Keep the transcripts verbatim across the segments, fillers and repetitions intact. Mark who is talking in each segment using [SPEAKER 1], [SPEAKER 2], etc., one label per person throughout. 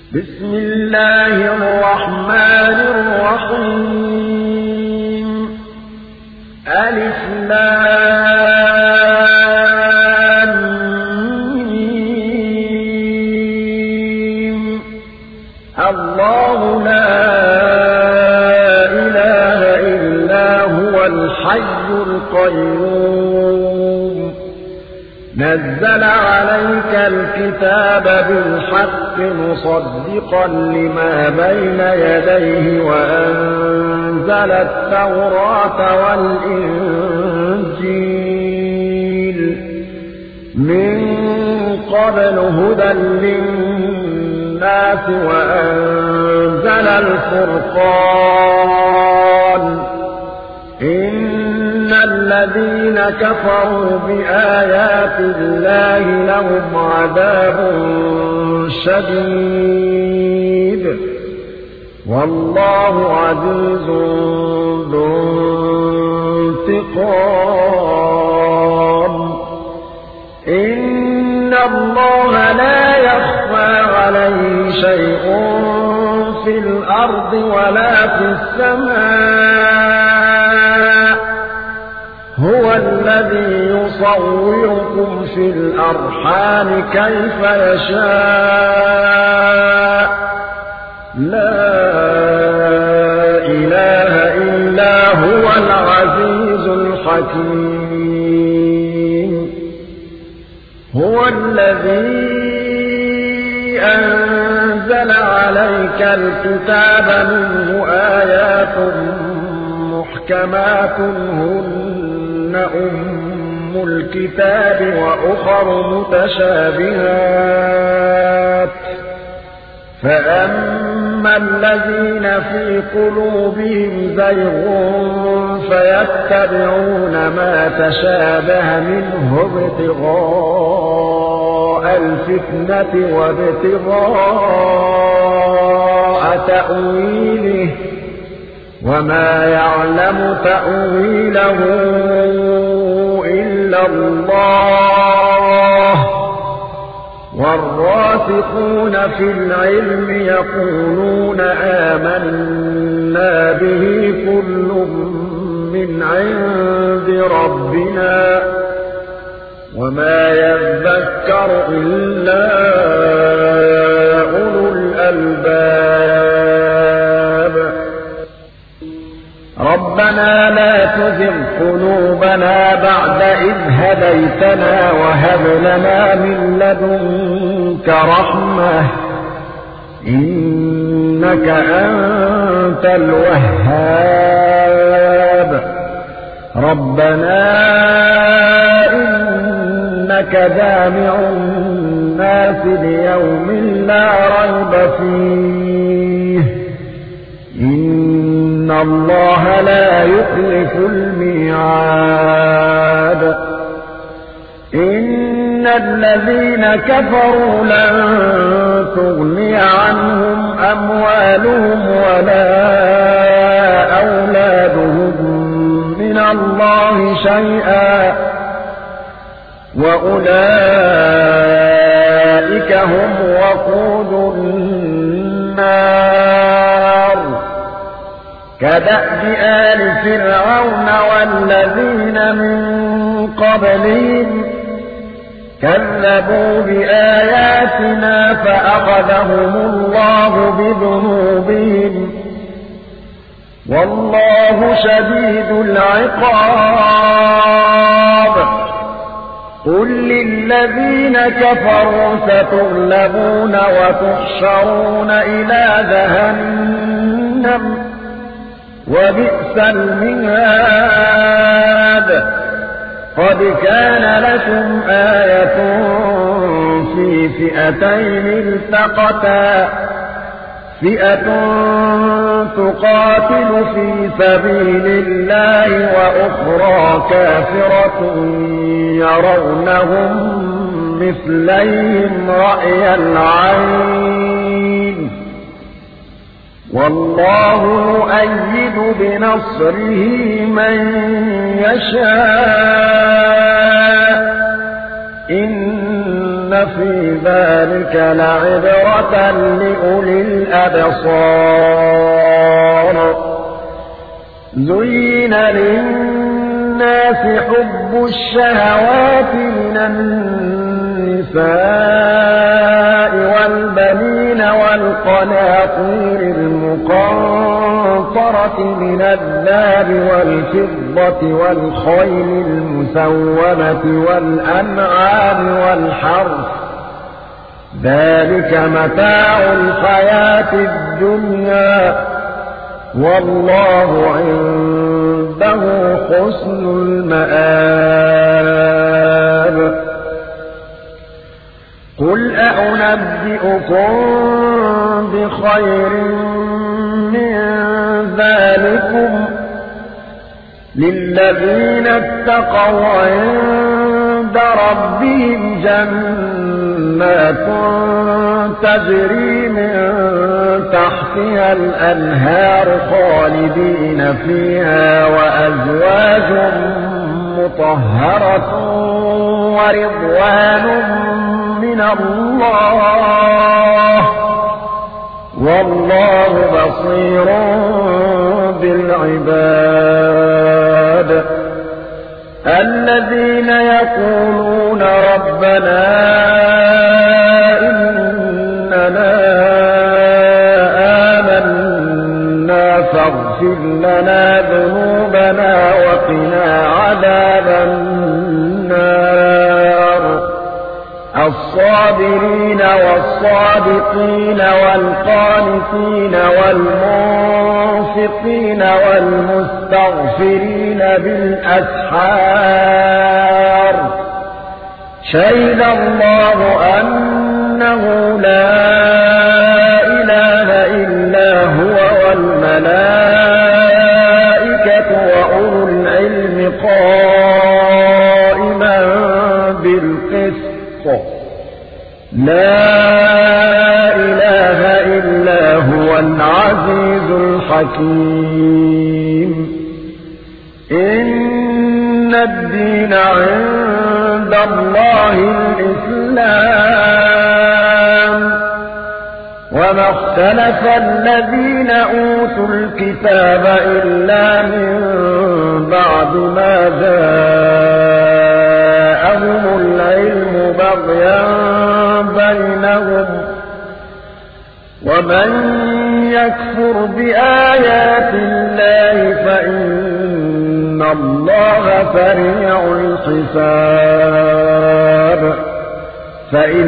[SPEAKER 1] بسم الله الرحمن الرحيم. ألف لام ميم. الله لا إله إلا هو الحي القيوم. نزل عليك الكتاب بالحق مصدقا لما بين يديه وأنزل التوراة والإنجيل من قبل هدى للناس وأنزل الفرقان. إن الذين كفروا بآيات الله لهم عذاب شديد والله عزيز ذو انتقام. إن الله لا يخفى عليه شيء في الأرض ولا في السماء. هو الذي يصوركم في الأرحام كيف يشاء. لا إله إلا هو العزيز الحكيم. هو الذي أنزل عليك الكتاب منه آيات محكمات هن أم الكتاب وأخر متشابهات. فأما الذين في قلوبهم زيغ فيتبعون ما تشابه منه ابتغاء الفتنة وابتغاء تأويله وما يعلم تأويله إلا الله. والراسخون في العلم يقولون آمنا به كل من عند ربنا وما يذكر إلا أولو الألباب. ربنا لا تزغ قلوبنا بعد إذ هديتنا وهب لنا من لدنك رحمة إنك أنت الوهاب. ربنا إنك جامع الناس ليوم لا ريب فيه إن الله لا يخلف الميعاد. إن الذين كفروا لن تغني عنهم أموالهم ولا أولادهم من الله شيئا وأولئك هم وقود النار. كدأب آل فرعون والذين من قبلهم كذبوا بآياتنا فأخذهم الله بذنوبهم والله شديد العقاب. قل للذين كفروا ستغلبون وتحشرون إلى جهنم وبئس المهاد. قد كان لكم آية في فئتين التقتا فئة تقاتل في سبيل الله وأخرى كافرة يرونهم مثليهم رأي العين والله يؤيد بنصره من يشاء. إن في ذلك لعبرة لأولي الأبصار. زين للناس حب الشهوات من النساء والبنين والقناطير المقنطرة من الذهب والفضة والخيل المسومة والأنعام والحرث، ذلك متاع الحياة الدنيا، والله عنده حسن المآب. قل أأنبئكم بخير من ذلكم للذين اتقوا عند ربهم جنات تجري من تحتها الأنهار خالدين فيها وأزواج مطهرة ورضوان من الله، والله بصير بالعباد. الذين يقولون ربنا إننا آمنا فاغفر لنا ذنوبنا وقنا عذاب النار. الصابرين والصادقين والقانتين والمنفقين والمستغفرين بالأسحار. شهد الله أنه لا إله إلا هو والملائكة وأولو العلم قائما بالقسط، لا إله إلا هو العزيز الحكيم. إن الدين عند الله الإسلام، وما اختلف الذين أوتوا الكتاب إلا من بعد ما جاءهم العلم بغيا بينهم، ومن يكفر بآيات الله فإن الله سريع الحساب. فإن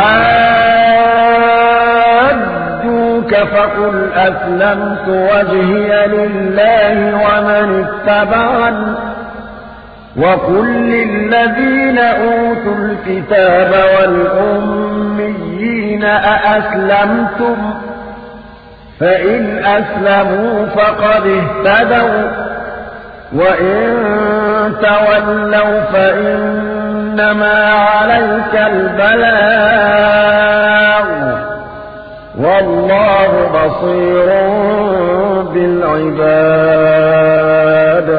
[SPEAKER 1] حاجوك فقل أسلمت وجهي لله ومن اتبعني، وقل للذين أوتوا الكتاب والأميين أأسلمتم؟ فإن أسلموا فقد اهتدوا، وإن تولوا فإنما عليك البلاغ، والله بصير بالعباد.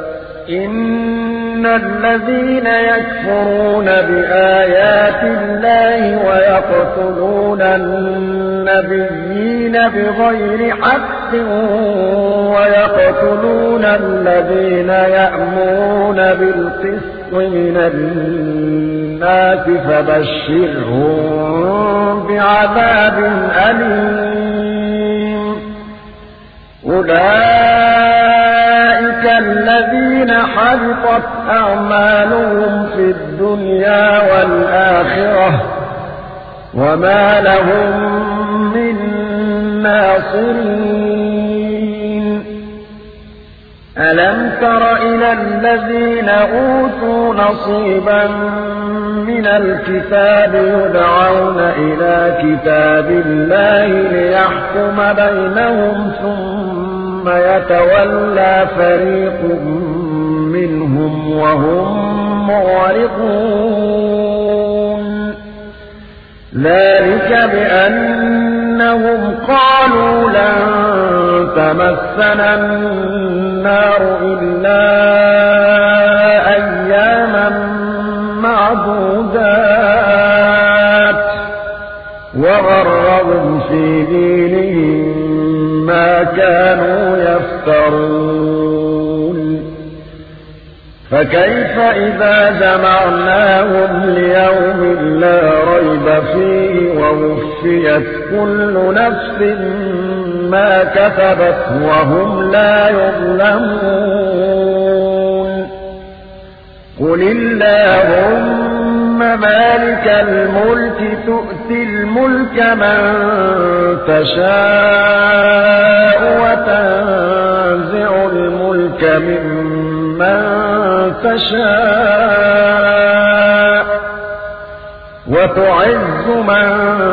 [SPEAKER 1] إن الذين يكفرون بآيات الله ويقتلون النبيين بغير حق ويقتلون الذين يأمرون بالقسط من الناس فبشرهم بعذاب أليم. أولئك الذين حبطت أعمالهم في الدنيا والآخرة وما لهم من ناصرين. ألم تر إلى الذين أوتوا نصيبا من الكتاب يدعون إلى كتاب الله ليحكم بينهم ثم يتولى فريق منهم وهم معرضون. ذلك بأنهم قالوا لن تمسنا النار إلا أياما معدودات في دينهم ما كانوا يفترون فكيف إذا جمعناهم ليوم لا ريب فيه ووفيت كل نفس ما كسبت وهم لا يظلمون قل اللهم مالك الملك تؤتي الملك من تشاء وتنزع الملك ممن تشاء وتعز من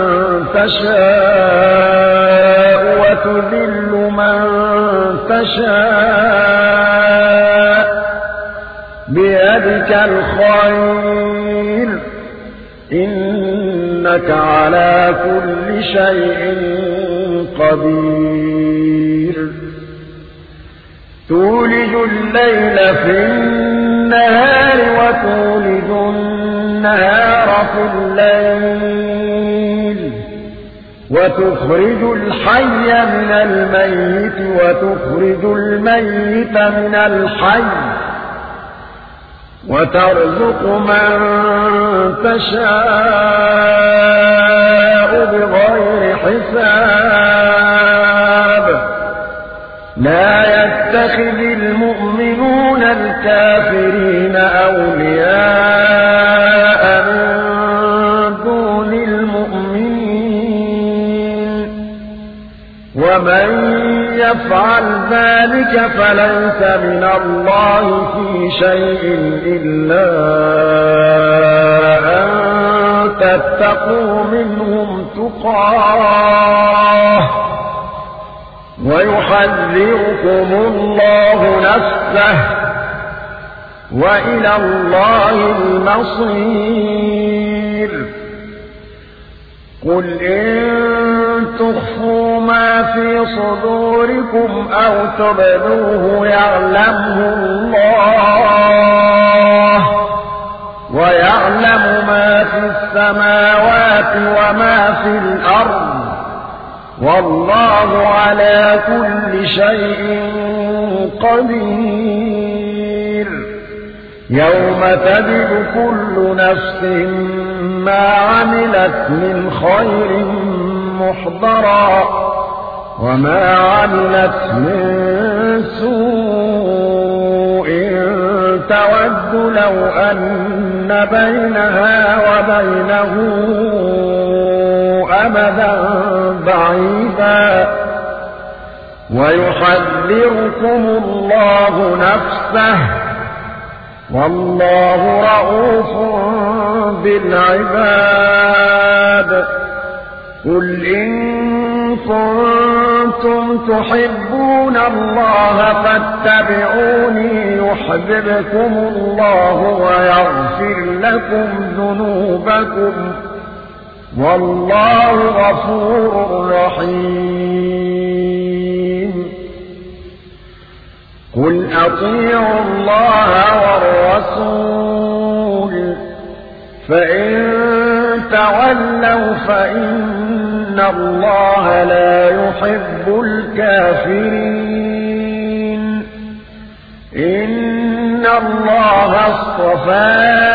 [SPEAKER 1] تشاء وتذل من تشاء بيدك الخير إنك على كل شيء قدير تولج الليل في النهار وتولج النهار في الليل وتخرج الحي من الميت وتخرج الميت من الحي وترزق من تشاء بغير حساب لا يتخذ المؤمنون الكافرين أولياء من دون المؤمنين ومن يفعل ذلك فليس من الله في شيء إلا أن تتقوا منهم تقاه ويحذركم الله نفسه وإلى الله المصير قل إن تخفوا ما في صدوركم أو تبدوه يعلمه الله ويعلم ما في السماوات وما في الأرض والله على كل شيء قدير يوم تجد كل نفس ما عملت من خير محضرا وما عملت من سوء تود لو أن بينها وبينه أمدا بعيدا ويحذركم الله نفسه والله رؤوف بالعباد قل إن كنتم تحبون الله فاتبعوني يحببكم الله ويغفر لكم ذنوبكم والله غفور رحيم قل أطيعوا الله والرسول فإن تولوا فإن الله لا يحب الكافرين إن الله اصطفى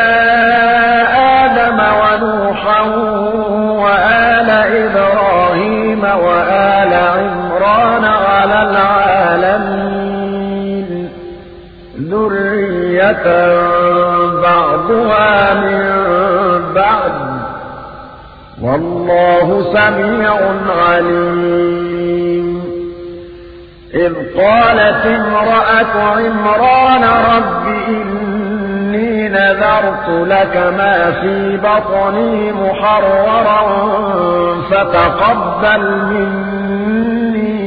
[SPEAKER 1] آدم ونوحا وآل إبراهيم وآل عمران على العالمين ذرية بعضها من بعد والله سميع عليم إذ قالت امرأة عمران رب إني نذرت لك ما في بطني محررا فتقبل مني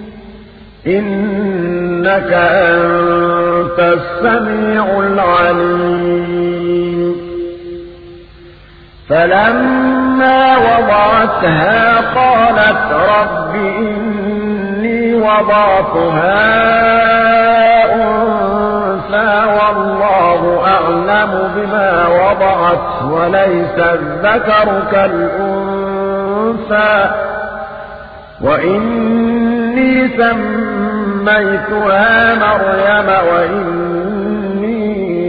[SPEAKER 1] إنك أنت السميع العليم فلما وضعتها قالت رب إني وضعتها أنثى والله أعلم بما وضعت وليس الذكر كالأنثى وإني سميتها مريم وإني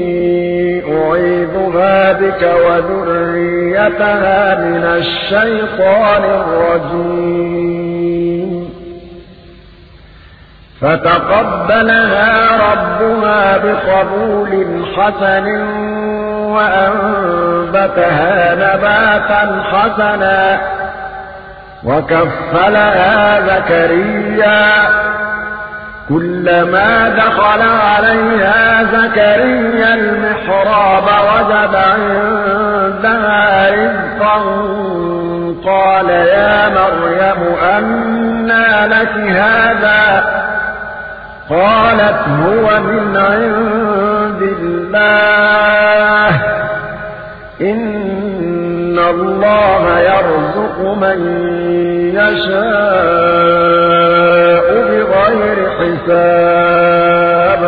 [SPEAKER 1] أعيذها بك وذريتها من الشيطان الرجيم فتقبلها ربها بقبول حسن وأنبتها نباتا حسنا وكفلها زكريا كلما دخل عليها زكريا المحراب وجد عندها رزقا قال يا مريم أنى لك هذا قالت هو من عند الله إن الله يرزق من يشاء بغير حساب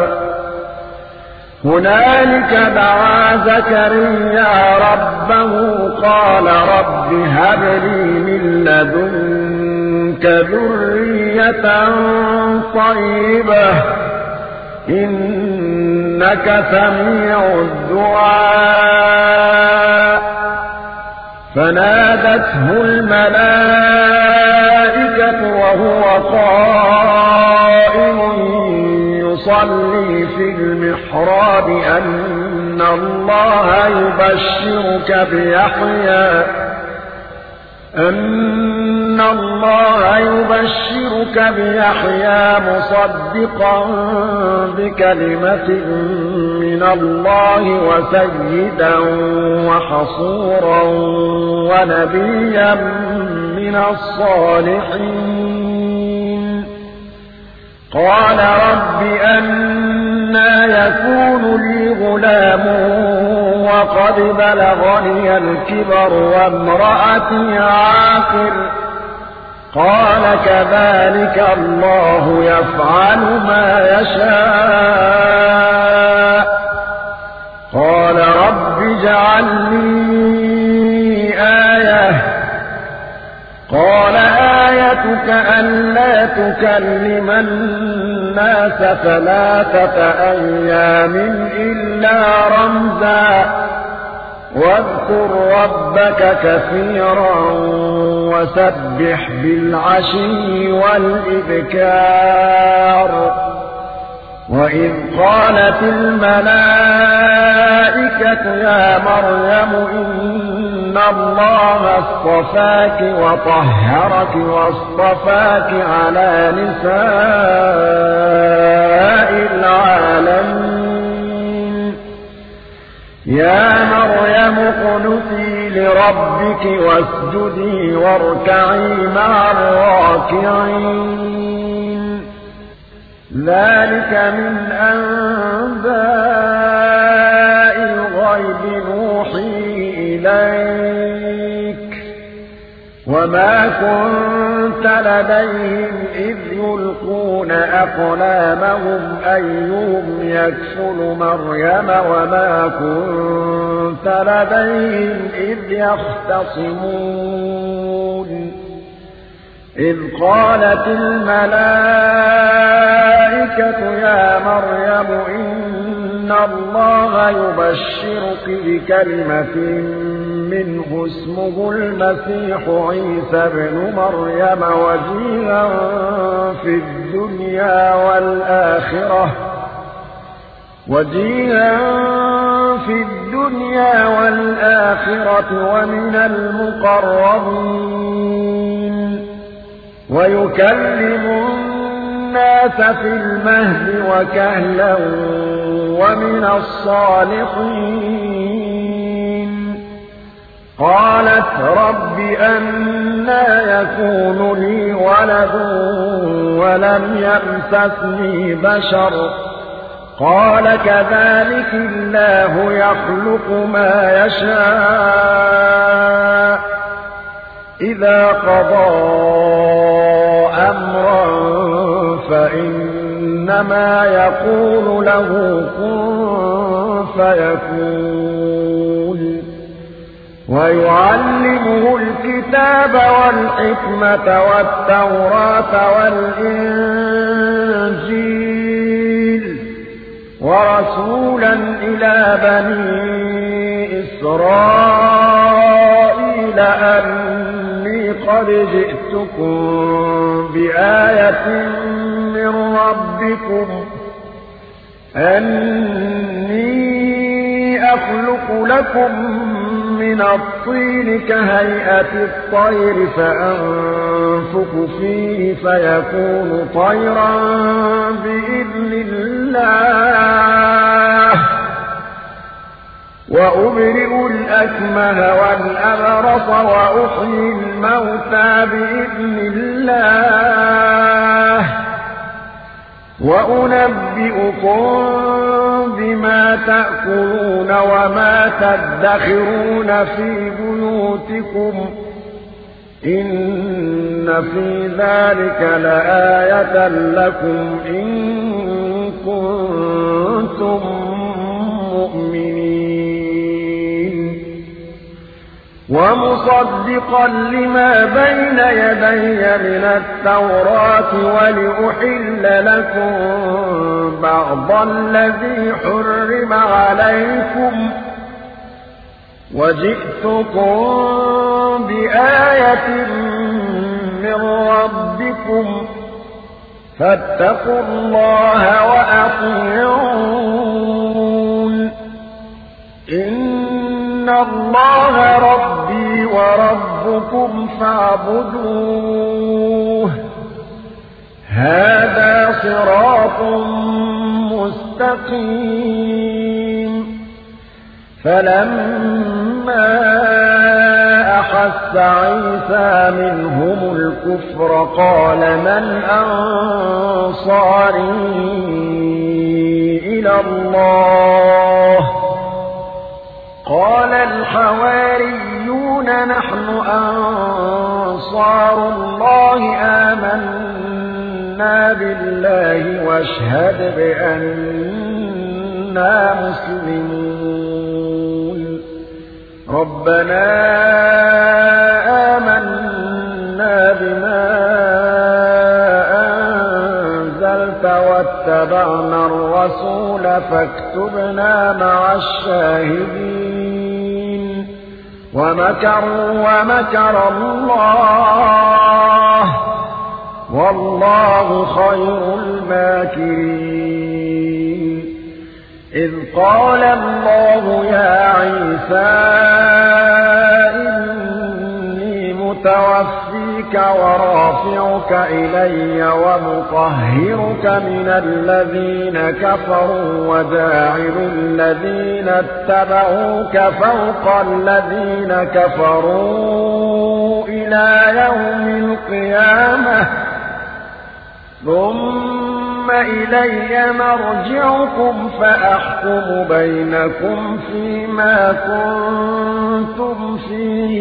[SPEAKER 1] هنالك دعا زكريا ربه قال رب هب لي من لدنك ذرية طيبة إنك سميع الدعاء فنادته الملائكة وهو قائم يصلي في المحراب أن الله يبشرك بيحيى أن الله يبشرك بيحيى مصدقا بكلمة من الله وسيدا وحصورا ونبيا من الصالحين قال رب أنى يكون لي غلام وقد بلغني الكبر وامرأتي عاقر قال كذلك الله يفعل ما يشاء قال رب اجعل لي آية قال آيتك ألا تكلم الناس ثلاثة أيام إلا رمزا واذكر ربك كثيرا وسبح بالعشي والإبكار وإذ قالت الملائكة يا مريم إن الله اصطفاك وطهرك واصطفاك على نساء العالمين يا مريم اقنتي لربك واسجدي واركعي مع الراكعين ذلك من أنباء الغيب نوحيه إليك وما كنت لديهم إذ يلقون أقلامهم أيهم يكفل مريم وما كنت لديهم إذ يختصمون إذ قالت الملائكة يا مريم إن الله يبشرك بكلمة منه اسمه المسيح عيسى ابن مريم وجيها في الدنيا والآخرة وجيها في الدنيا والآخرة ومن المقربين ويكلم الناس في المهد وكهلا ومن الصالحين قالت رب أنى يكون لي ولد ولم يمسسني بشر قال كذلك الله يخلق ما يشاء إذا قضى أمرا فإنما يقول له كن فيكون ويعلمه الكتاب والحكمة والتوراة والإنجيل ورسولا إلى بني إسرائيل أني قد جئتكم بآية من ربكم أني أخلق لكم من الطين كهيئة الطير فأنفخ فيه فيكون طيرا بإذن الله وأبرئ الأكمه والأبرص وأحيي الموتى بإذن الله وأنبئكم بما تأكلون وما تدخرون في بيوتكم إن في ذلك لآية لكم إن كنتم مؤمنين ومصدقا لما بين يدي من التوراة ولأحل لكم بعض الذي حرم عليكم وجئتكم بآية من ربكم فاتقوا الله وأطيعون إن الله ربي وربكم فاعبدوه هذا صراط مستقيم فلما أحس عيسى منهم الكفر قال من أنصاري إلى الله قال الحواريون نحن أنصار الله آمنا بالله واشهد بأننا مسلمون ربنا آمنا بما أنزلت واتبعنا الرسول فاكتبنا مع الشاهدين ومكروا ومكر الله والله خير الماكرين إذ قال الله يا عيسى إني متوفيك ورافعك إلي ومطهرك من الذين كفروا وجاعل الذين اتبعوك فوق الذين كفروا إلى يوم القيامة ثم إلي مرجعكم فأحكم بينكم فيما كنتم فيه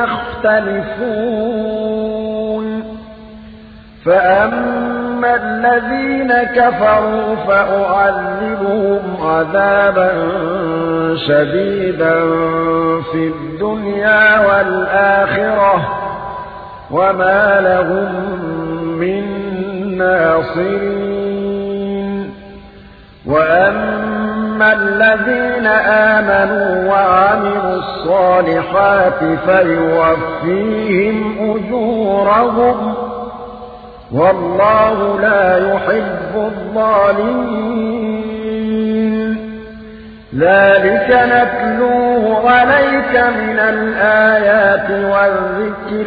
[SPEAKER 1] تختلفون فأما الذين كفروا فأعذبهم عذابا شديدا في الدنيا والآخرة وما لهم من ناصرين وأما الذين آمنوا وعملوا الصالحات فيوفيهم أجورهم والله لا يحب الظالمين ذلك نتلوه عليك من الآيات والذكر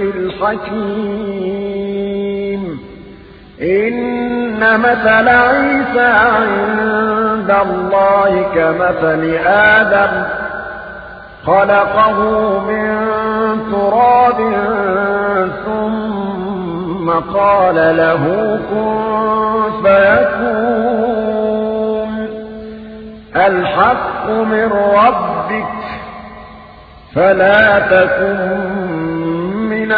[SPEAKER 1] الحكيم إن مثل عيسى عند الله كمثل آدم خلقه من تراب ثم قال له كن فيكون الحق من ربك فلا تكن من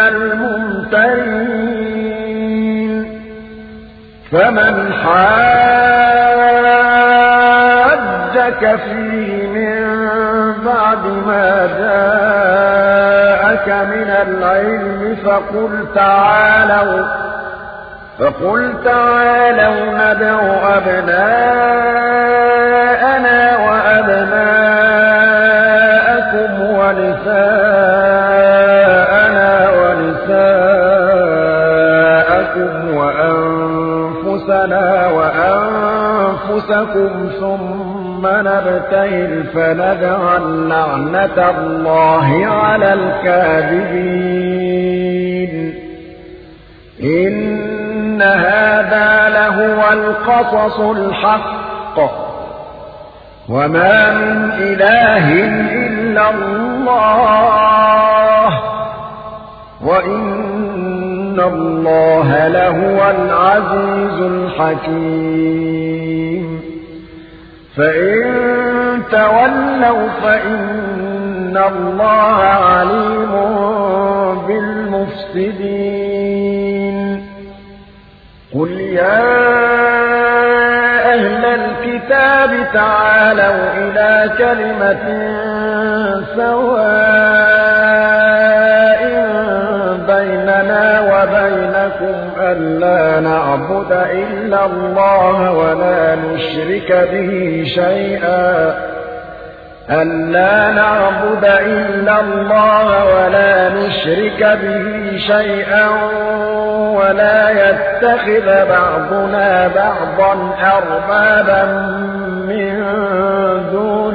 [SPEAKER 1] الممترين فمن حاجك فيه من بعد ما جاء جاءك من العلم فقل تعالوا فقل تعالوا ندع أبناءنا وأبناءكم ونساءنا ونساءكم وأنفسنا وأنفسكم ثم نبتهل فنجعل لعنة الله على الكاذبين إن هذا لهو القصص الحق وما من إله إلا الله وإن الله لهو العزيز الحكيم فإن تولوا فإن الله عليم بالمفسدين قل يا أهل الكتاب تعالوا إلى كلمة سواء بيننا وبينكم ألا نعبد إلا الله ولا نشرك به شيئا ألا نعبد إلا الله ولا نشرك به شيئا ولا يتخذ بعضنا بعضا أربابا من دون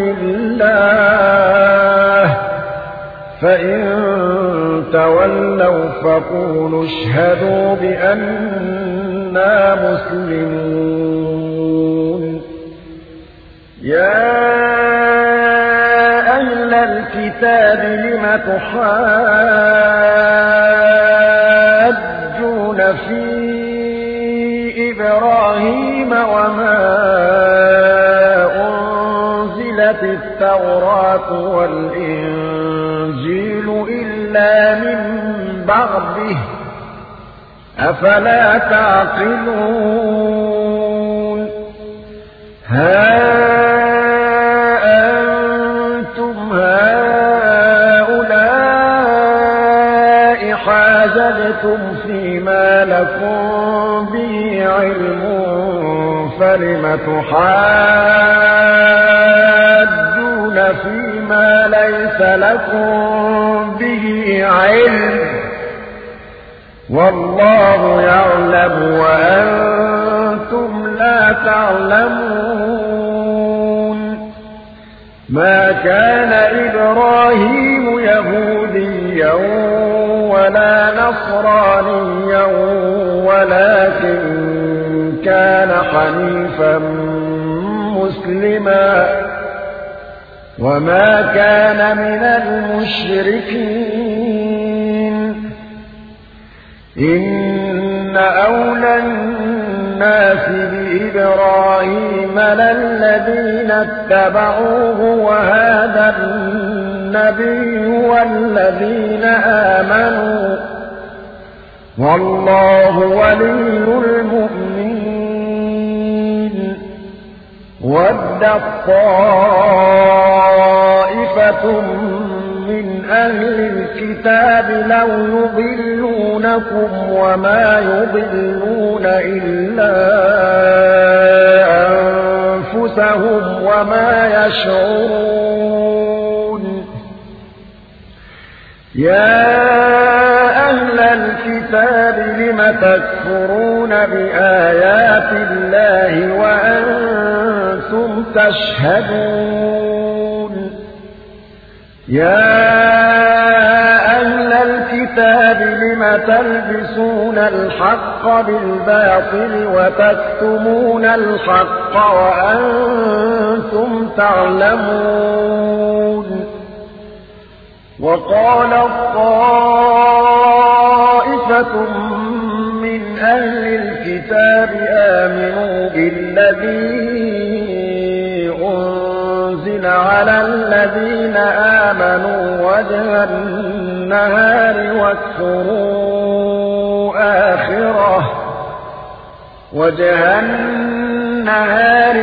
[SPEAKER 1] الله فإن تولوا فقولوا اشهدوا بأننا مسلمون يا أهل الكتاب لم تحاجون في إبراهيم وما أنزلت التوراة والإنجيل إلا من بعده أفلا تعقلون ها أنتم هؤلاء حاججتم فيما لكم به علم فلم تحاجون فيما ليس لكم به علم والله يعلم وأنتم لا تعلمون ما كان إبراهيم يهوديا ولا نصرانيا ولكن كان حنيفا مسلما وما كان من المشركين إن أولى الناس بإبراهيم للذين اتبعوه وهذا النبي والذين آمنوا والله ولي المؤمنين ودت طائفة من أهل الكتاب لو يضلونكم وما يضلون إلا أنفسهم وما يشعرون يا أهل الكتاب لم تكفرون بآيات الله وأنتم تشهدون يا أهل الكتاب لم تلبسون الحق بالباطل وتكتمون الحق وأنتم تعلمون وقالت طائفة من أهل الكتاب آمنوا بالذي أنزل على الذين آمنوا وجه النهار واكفروا آخره وجه النهار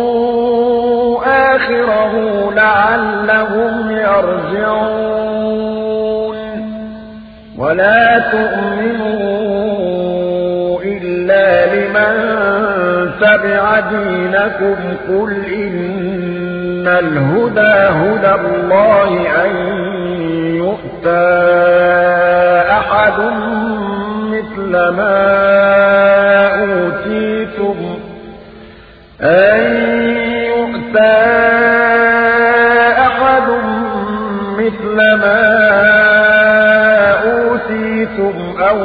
[SPEAKER 1] واكفروا آخره لعلهم يرجعون ولا تؤمنوا إلا لمن تبع دينكم قل إن الهدى هدى الله أن يؤتى أحد مثل ما أوتيتم أن يؤتى أحد مثل ما أوتيتم أو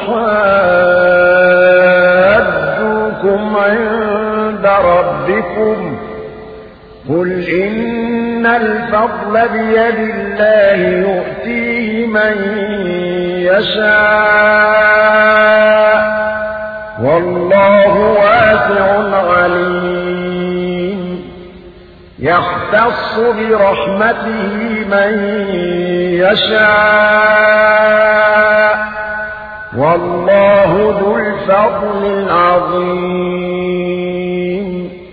[SPEAKER 1] يحاجوكم عند ربكم قل إن الفضل بيد الله يؤتيه من يشاء والله واسع عليم يختص برحمته من يشاء والله ذو الفضل العظيم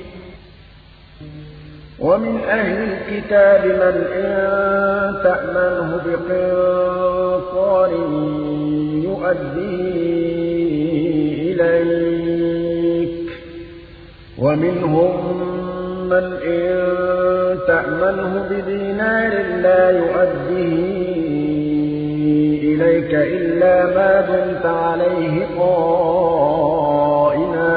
[SPEAKER 1] ومن أهل الكتاب من إن تأمنه بقنطار يؤديه إليك ومنهم من إن تأمنه بدينار لا يؤديه إليك إلا ما دمت عليه قائما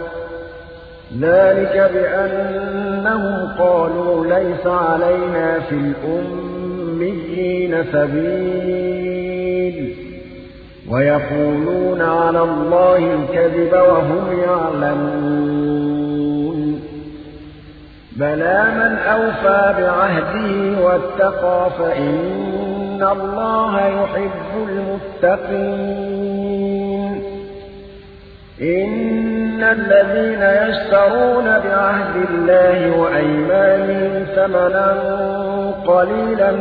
[SPEAKER 1] ذلك بأنهم قالوا ليس علينا في الأميين سبيل ويقولون على الله الكذب وهم يعلمون بلى من أوفى بعهده واتقى فإن الله يحب المتقين إن الذين يشترون بعهد الله وأيمانهم ثمنا قليلا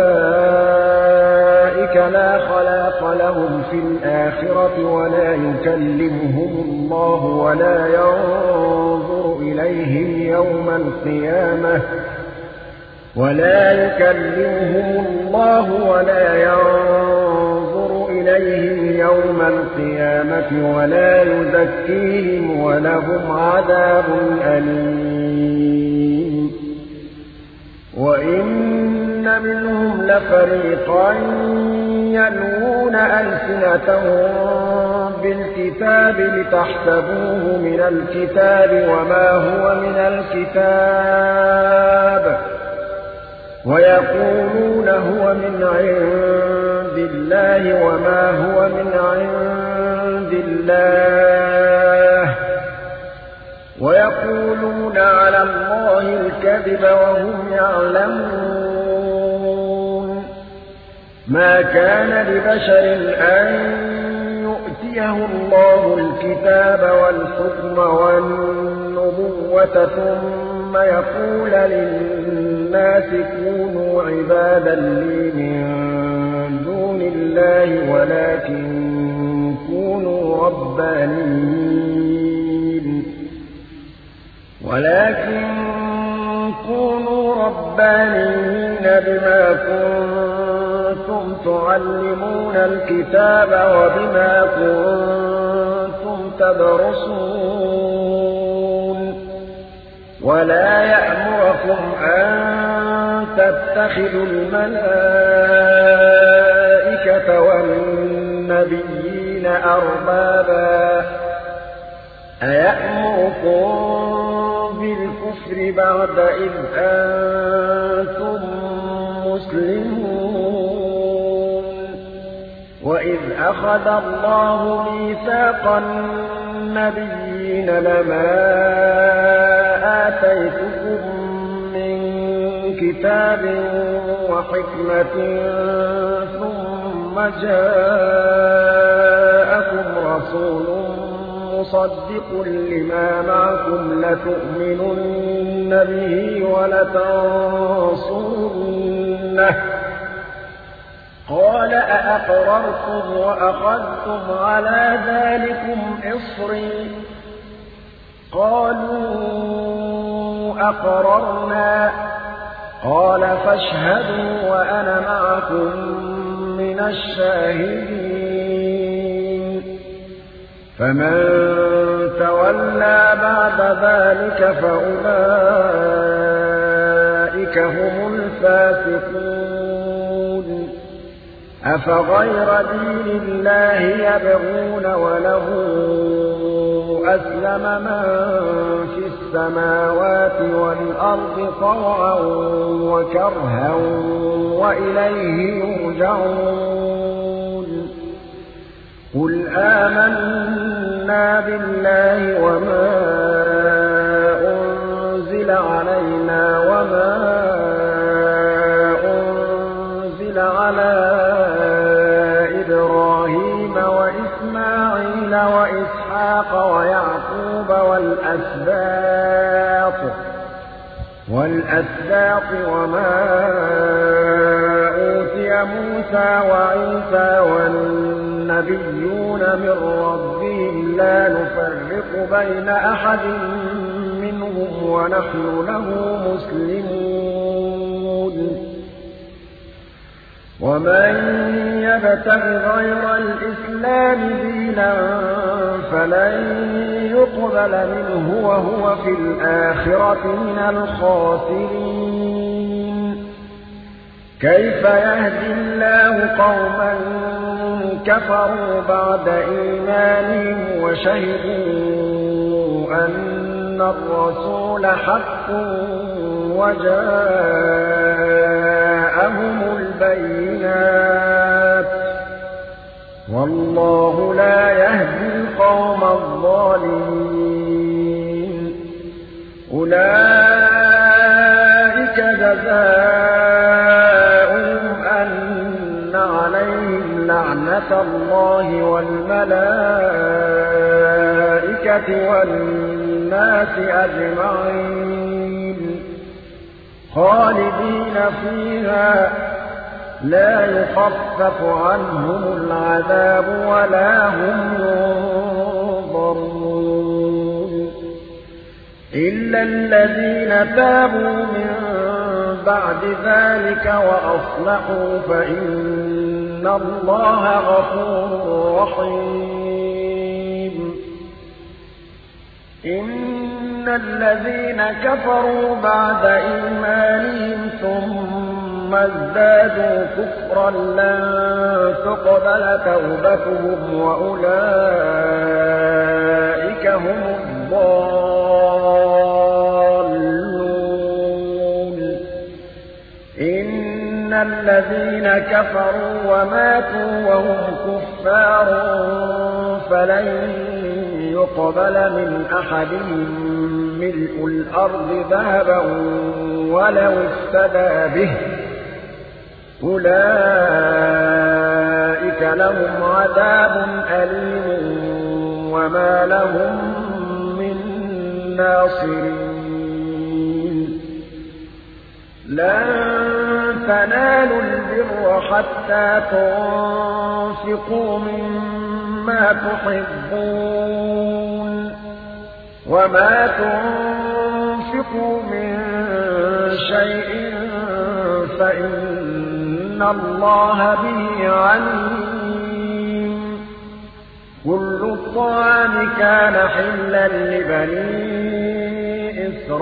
[SPEAKER 1] أولئك لا خلاق لهم في الآخرة ولا يكلمهم الله ولا ينظر إليهم يوم القيامة ولا يكلمهم الله ولا ينظر إليهم يوم القيامة ولا يزكيهم ولهم عذاب أليم وإن منهم لفريقا يلوون ألسنتهم بالكتاب لتحسبوه من الكتاب وما هو من الكتاب ويقولون هو من عند الله وما هو من عند الله ويقولون على الله الكذب وهم يعلمون ما كان لبشر أن يؤتيه الله الكتاب والحكم والنبوة ثم يقول للناس كونوا عبادا لي من دون الله ولكن كونوا ربانيين ولكن كونوا ربانيين بما كنتم تعلمون الكتاب وبما كنتم تدرسون ولا يأمركم أن تتخذوا الملائكة والنبيين أربابا أيأمركم بالكفر بعد إذ أنتم مسلمون وإذ أخذ الله ميثاق النبيين لما آتيتكم من كتاب وحكمة ثم جاءكم رسول مصدق لما معكم لتؤمنن به ولتنصرنه قال أأقررتم وأخذتم على ذلكم إصري قالوا أقررنا قال فاشهدوا وأنا معكم من من الشاهدين فمن تولى بعد ذلك فأولئك هم الفاسقون أفغير دين الله يبغون وله أسلم من في السماوات والأرض طوعا وكرها وإليه يرجعون قل آمنا بالله وما أنزل علينا وما أنزل على إبراهيم وإسماعيل وإسحاق ويعقوب والأسباط والأسباط وما أوتي موسى وعيسى والنبيون من ربهم لا نفرق بين أحد منهم ونحن له مسلمون ومن يبتغ غير الإسلام دينا فلن يقبل منه وهو في الآخرة من الخاسرين كيف يهدي الله قوما كفروا بعد إيمانهم وشهدوا أن الرسول حق وجاءهم البينات والله لا يهدي القوم الظالمين أولئك جزاؤهم أن عليهم لعنة الله والملائكة والناس أجمعين خالدين فيها لا يخفف عنهم العذاب ولا هم ينظرون إلا الذين تابوا من بعد ذلك وأصلحوا فإن الله غفور رحيم إن الذين كفروا بعد إيمانهم ثم ازدادوا كفرا لن تقبل توبتهم وأولئك هم الضالون إن الذين كفروا وماتوا وهم كفار فلن يقبل من أحدهم ملء الأرض ذهبا ولو افتدى به أولئك لهم عذاب أليم وما لهم من ناصرين لن تنالوا البر حتى تنفقوا مما تحبون وما تنفقوا من شيء فإن الله به عليم كل الطعام كان حلا لبني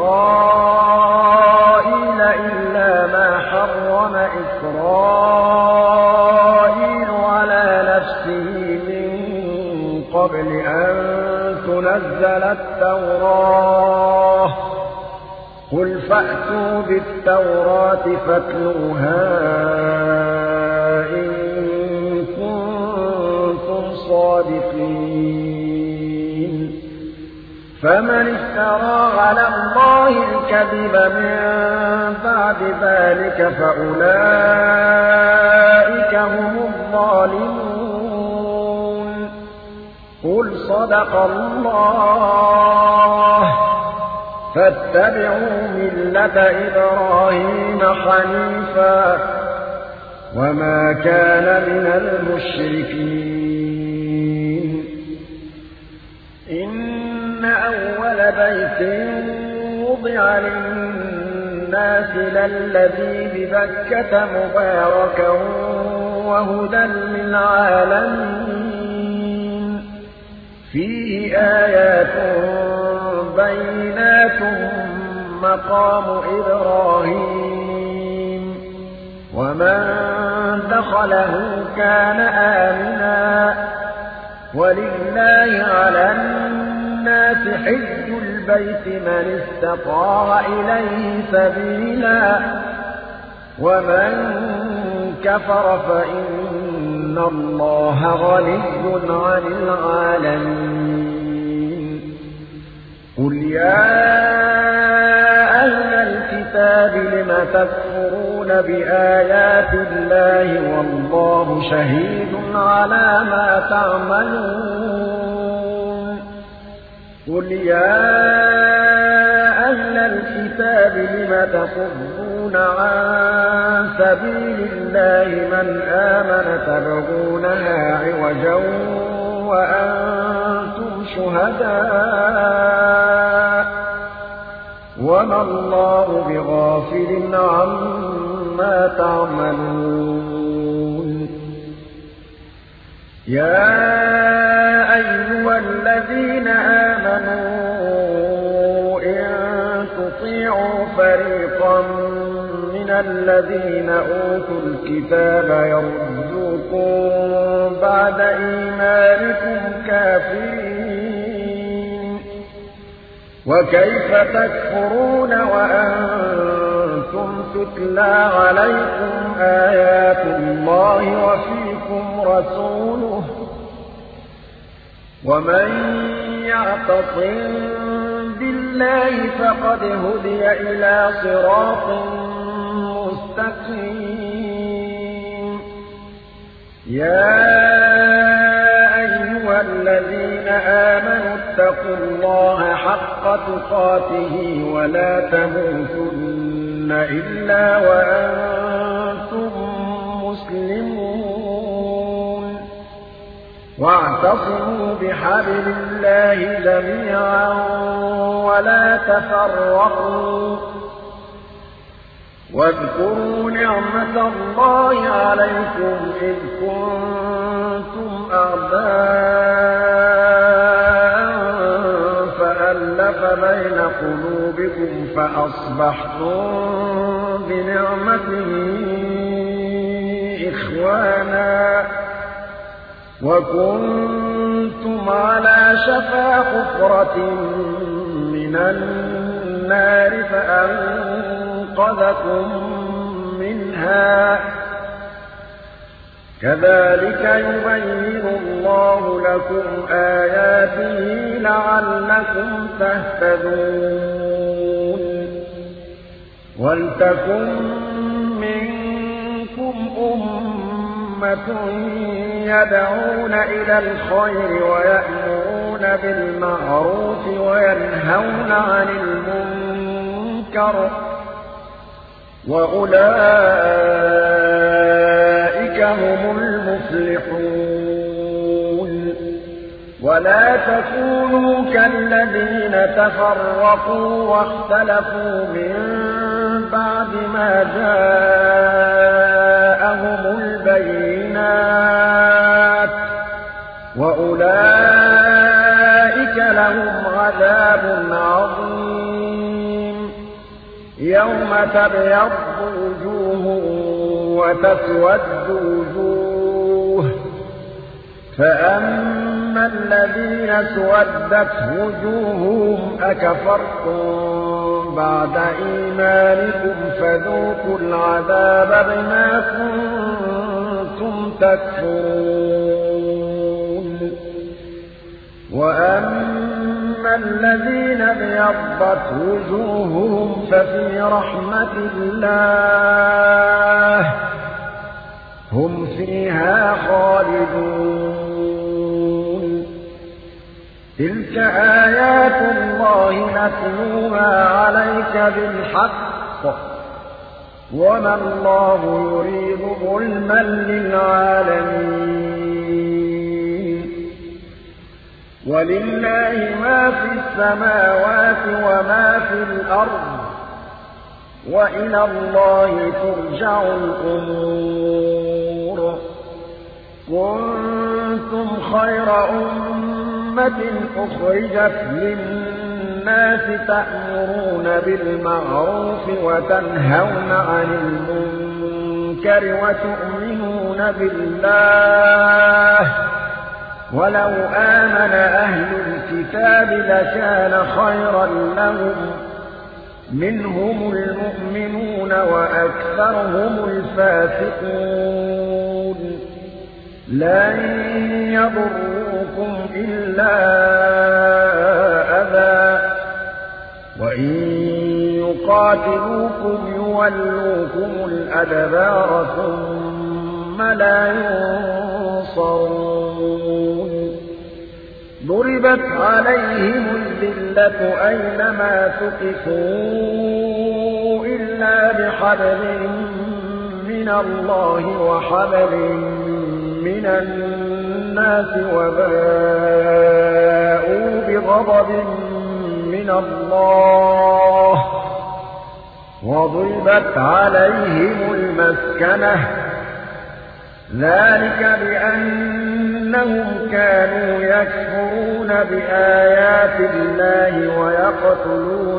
[SPEAKER 1] إسرائيل إلا ما حرم إسرائيل على نفسه من قبل أن تنزل التوراة قل فأتوا بالتوراة فاتلوها إن كنتم صادقين فمن افترى على الله الكذب من بعد ذلك فأولئك هم الظالمون قل صدق الله فاتبعوا ملة إبراهيم حنيفا وما كان من المشركين إن أول بيت وضع للناس للذي ببكة مباركا وهدى للعالمين فيه آيات بينات مقام إبراهيم ومن دخله كان آمنا ولله على الناس حج البيت من استطاع إليه سبيلا ومن كفر فإن الله غني عن العالمين قل يا أهل الكتاب لم تكفرون بآيات الله والله شهيد على ما تعملون قل يا أهل الكتاب لم تصدون عن سبيل الله من آمن تبغونها عوجا وأنتم شهداء وما الله بغافل عما تعملون يا أيها الذين آمنوا إن تطيعوا فريقا من الذين أوتوا الكتاب يردوكم بعد إيمانكم كافرين وكيف تكفرون وأنتم تتلى عليكم آيات الله وفيكم رسوله ومن يعتصم بالله فقد هدي إلى صراط مستقيم يا أيها الذين آمنوا اتقوا الله حق تقاته ولا تموتن إلا وأنتم مسلمون واعتصموا بحبل الله جميعا ولا تفرقوا واذكروا نعمة الله عليكم إذ كنتم أعداء فألف بين قلوبكم فأصبحتم بنعمته إخوانا وكنتم على شفا حفرة من النار فأنقذكم منها كذلك يبين الله لكم آياته لعلكم تهتدون ولتكن منكم أمة يدعون إلى الخير ويأمرون بالمعروف وينهون عن المنكر وأولئك هم المفلحون ولا تكونوا كالذين تفرقوا واختلفوا من بعد ما جاءهم البينات وأولئك لهم عذاب عظيم يوم تبيض وجوه وتسود وجوه فأما الذين اسودت وجوههم أكفرتم بعد إيمانكم فذوقوا العذاب بما كنتم تكفرون وأما الذين ابيضت وجوههم ففي رحمة الله هم فيها خالدون تلك آيات الله نتلوها عليك بالحق وما الله يريد ظلما للعالمين ولله ما في السماوات وما في الأرض وإلى الله ترجع الأمور كنتم خير أمة أخرجت للناس تأمرون بالمعروف وتنهون عن المنكر وتؤمنون بالله ولو آمن أهل الكتاب لكان خيرا لهم منهم المؤمنون وأكثرهم الفاسقون لن يضروكم إلا أذى وإن يقاتلوكم يولوكم الأدبار ثم لا ينصرون ضربت عليهم الذلة أينما ثقفوا إلا بحبل من الله وحبل من الناس وباءوا بغضب من الله وضربت عليهم المسكنة ذلك بأنهم كانوا يكفرون بآيات الله ويقتلون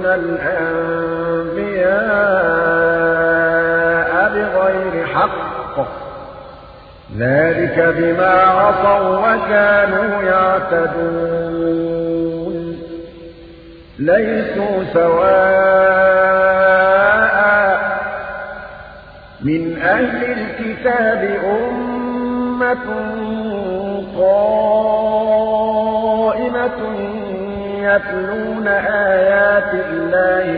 [SPEAKER 1] الأنبياء بغير حق ذلك بما عصوا وكانوا يعتدون ليسوا سواء من أهل الكتاب أمة قائمة يتلون آيات الله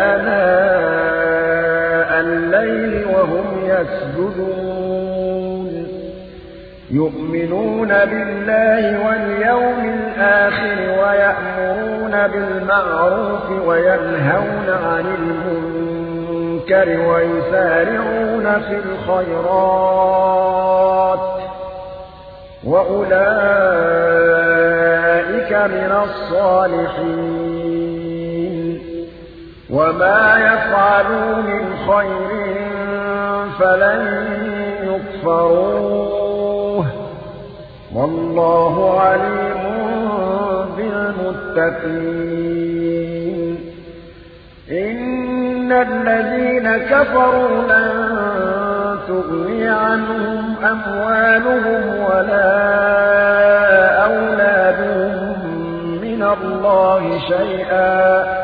[SPEAKER 1] آناء الليل وهم يسجدون يؤمنون بالله واليوم الآخر ويأمرون بالمعروف وينهون عن المنكر ويسارعون في الخيرات وأولئك من الصالحين وما يفعلوا من خير فلن يكفروه والله عليم بالمتقين إن الذين كفروا لن تغني عنهم أموالهم ولا أولادهم من الله شيئا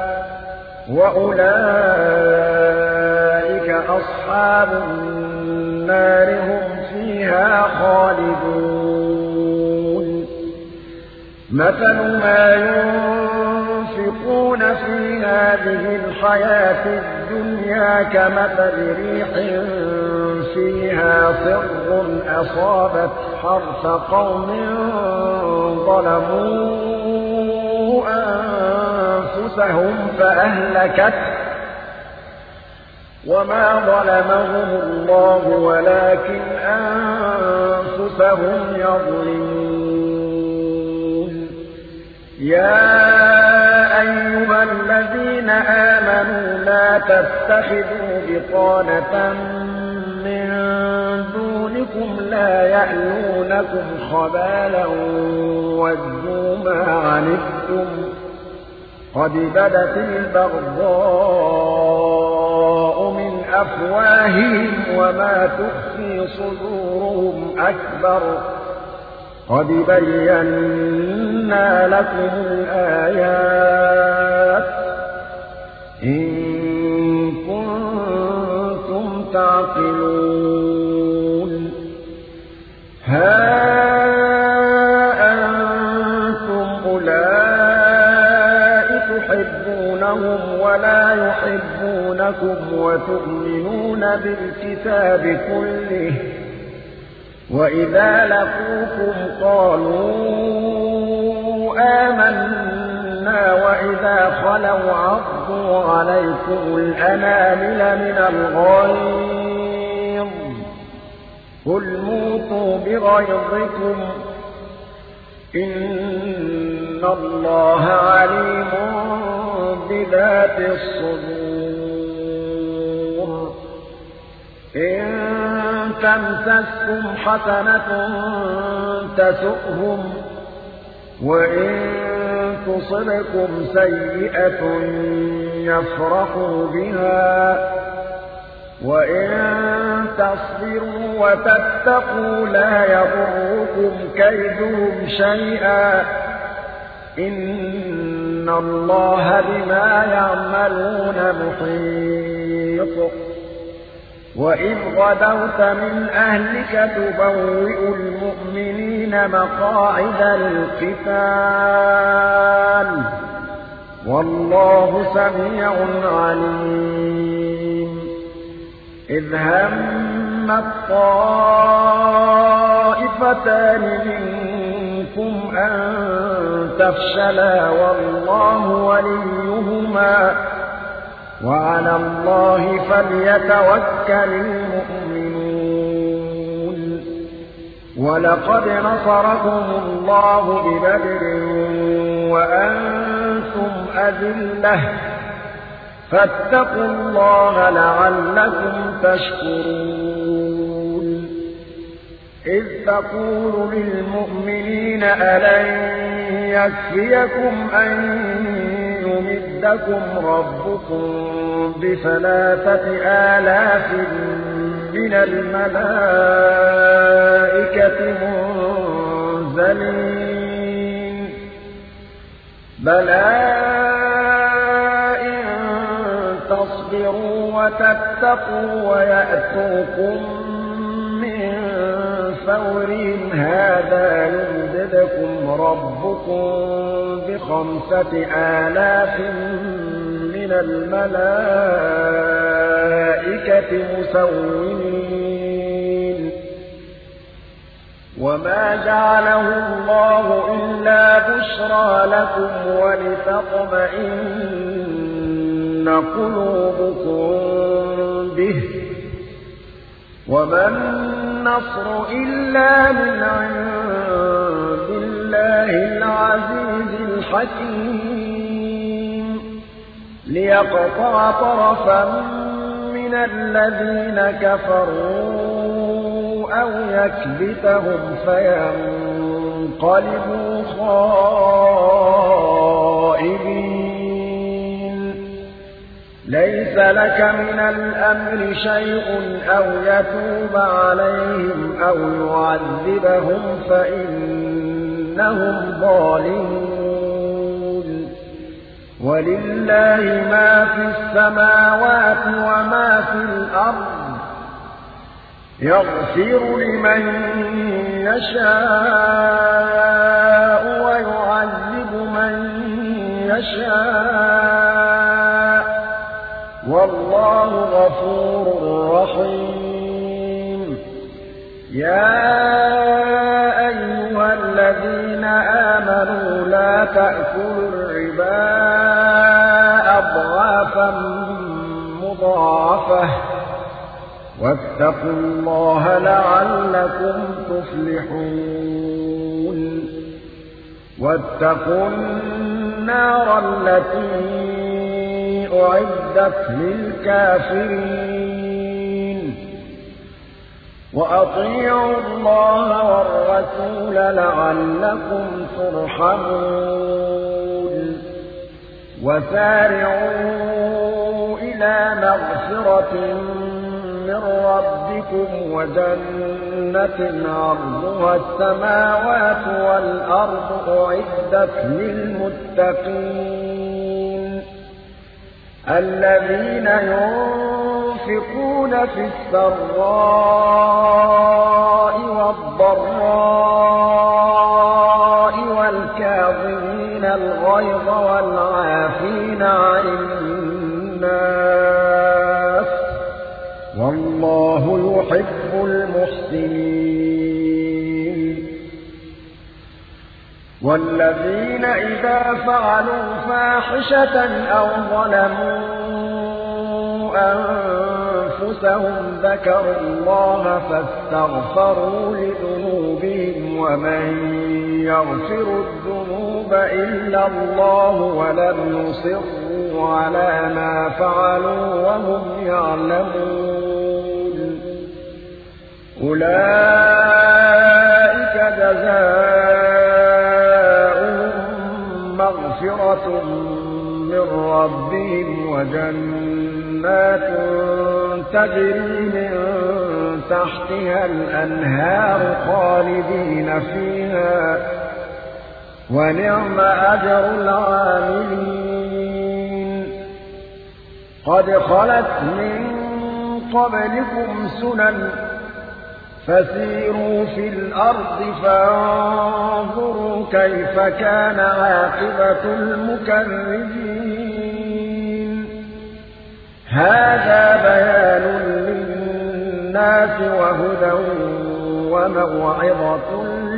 [SPEAKER 1] وأولئك أصحاب النار هم فيها خالدون مثل ما ينفقون في هذه الحياة الدنيا كمثل ريح فيها صر أصابت حرث قوم ظلموا أنفسهم فأهلكت وما ظلمهم الله ولكن أنفسهم يظلمون يا أيها الذين آمنوا لا تتخذوا بطانة من دونكم لا يألونكم خبالا ودوا ما عنتم قد بدت البغضاء من أفواههم وما تخفي صدورهم أكبر قد بينا لكم الآيات إن كنتم تعقلون ها أنتم أولئك تحبونهم ولا يحبونكم وتؤمنون بالكتاب كله وإذا لقوكم قالوا آمنا وإذا خلوا عضوا عليكم الأنامل من الغيظ قل موتوا بغيظكم إن الله عليم بذات الصدور إن تمسسكم حسنة تسؤهم وإن تصبكم سيئة يفرحوا بها وإن تصبروا وتتقوا لا يضركم كيدهم شيئا إن الله بما يعملون محيط وإذ غدوت من أهلك تبوئ المؤمنين مقاعد للقتال والله سميع عليم إذ هم الطائفتان منكم أن تفشلا والله وليهما وعلى الله فليتوكل المؤمنون ولقد نصركم الله ببدر وأنتم أذلة فاتقوا الله لعلكم تشكرون إذ تقول للمؤمنين ألن يكفيكم أن يمدكم ربكم بثلاثة آلاف من الملائكة منزلين بلى إن تصبروا وتتقوا ويأتوكم من فورهم هذا يمددكم ربكم بخمسة آلاف من الملائكة مسومين وما جعله الله إلا بشرى لكم ولتطمئن قلوبكم به وما النصر إلا من عند الله العزيز الحكيم ليقطع طرفا من الذين كفروا أو يكبتهم فينقلبوا خائبين ليس لك من الأمر شيء أو يتوب عليهم أو يعذبهم فإنهم ظالمون ولله ما في السماوات وما في الأرض يغفر لمن يشاء ويعذب من يشاء والله غفور رحيم يا أيها الذين آمنوا لا تأكلوا الربا أضعافا مضاعفة واتقوا الله لعلكم تفلحون واتقوا النار التي أعدت للكافرين وأطيعوا الله والرسول لعلكم ترحمون وسارعوا إلى مغفرة من ربكم وجنة عرضها السماوات والأرض أعدت للمتقين الذين ينفقون في السراء والضراء والكاظمين الغيظ والعافين عن الناس والله يحب المحسنين والذين إذا فعلوا فاحشة أو ظلموا أنفسهم ذكروا الله فاستغفروا لذنوبهم ومن يغفر الذنوب إلا الله ولم يصروا على ما فعلوا وهم يعلمون أولئك جزاؤهم مغفرة من ربهم وجنات تجري من تحتها الأنهار خالدين فيها ونعم أجر العاملين قد خلت من قبلكم سنن فسيروا في الأرض فانظروا كيف كان عاقبة المكذبين هذا بيان للناس وهدى وموعظة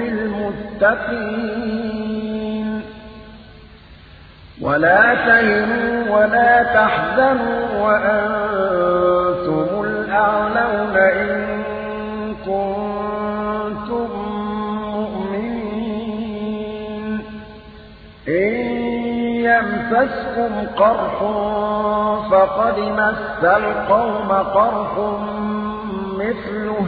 [SPEAKER 1] للمتقين ولا تهنوا ولا تحزنوا وأنتم الأعلون إن كنتم مؤمنين إن يمسسكم قرح فقد مس القوم قرح مثله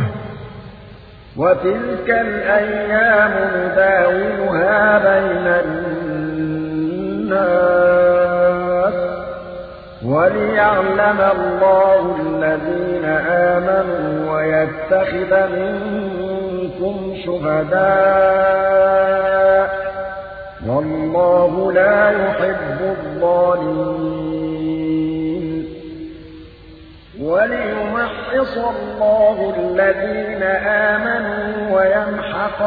[SPEAKER 1] وتلك الأيام نداولها بين الناس وليعلم الله الذين آمنوا ويتخذ منكم شهداء والله لا يحب الظالمين وليمحص الله الذين آمنوا ويمحق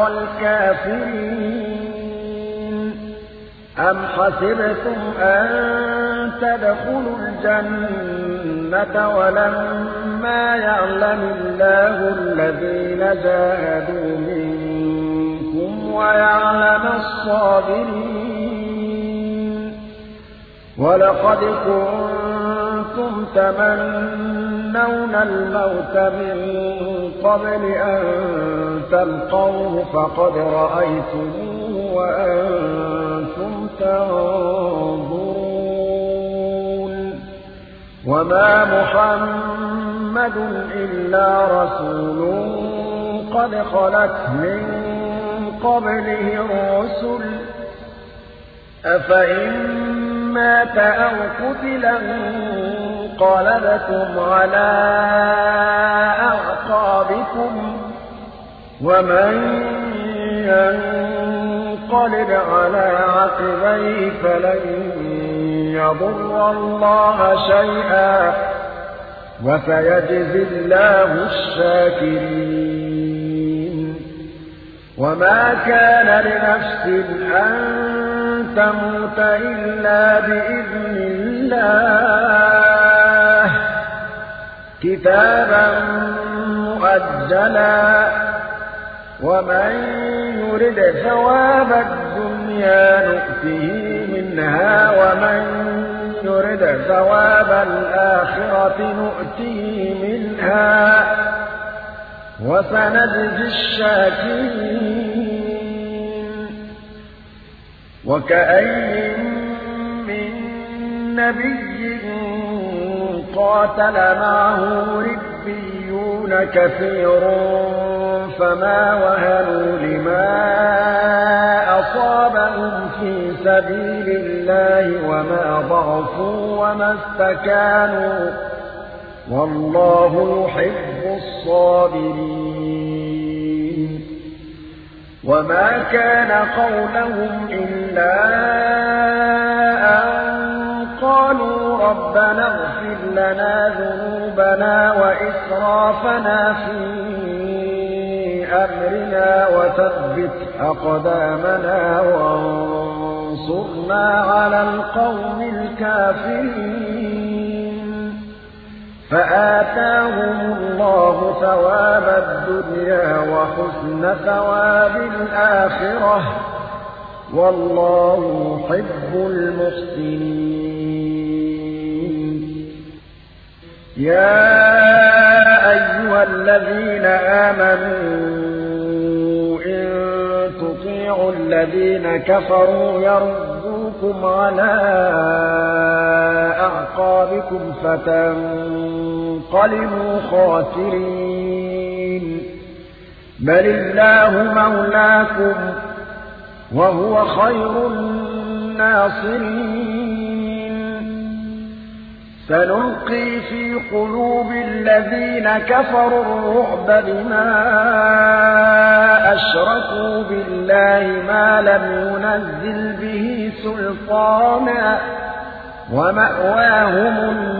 [SPEAKER 1] الكافرين أم حسبتم أن تدخلوا الجنة ولما يعلم الله الذين جاهدوا منكم ويعلم الصابرين ولقد كنتم تمنون الموت من قبل أن تلقوه فقد رأيتموه وأنتم تنظرون وما محمد إلا رسول قد خلت من قبله الرسل أفإن مات أو قتل انقلبتم على أعقابكم ومن ينقلب على عقبيه فلن يضر الله شيئا وسيجزي الله الشاكرين وما كان لنفس أن تموت إلا بإذن الله كتابا مؤجلا ومن يرد ثواب الدنيا نؤته منها ومن يرد ثواب الآخرة نؤته منها وسنجزي الشاكرين وكأين من نبي قاتل معه ربيون كثير فما وهنوا لما أصابهم في سبيل الله وما ضعفوا وما استكانوا والله يحب الصابرين وما كان قولهم إلا أن قالوا ربنا اغفر لنا ذنوبنا وإسرافنا في أمرنا وثبت أقدامنا وانصرنا على القوم الكافرين فآتاهم الله ثواب الدنيا وحسن ثواب الآخرة والله يحب المحسنين يا أيها الذين آمنوا إن تطيعوا الذين كفروا يردوكم على أعقابكم فتنقلبوا خاسرين بل الله مولاكم وهو خير الناصرين سنلقي في قلوب الذين كفروا الرعب بما أشركوا بالله ما لم ينزل به سلطانا ومأواهم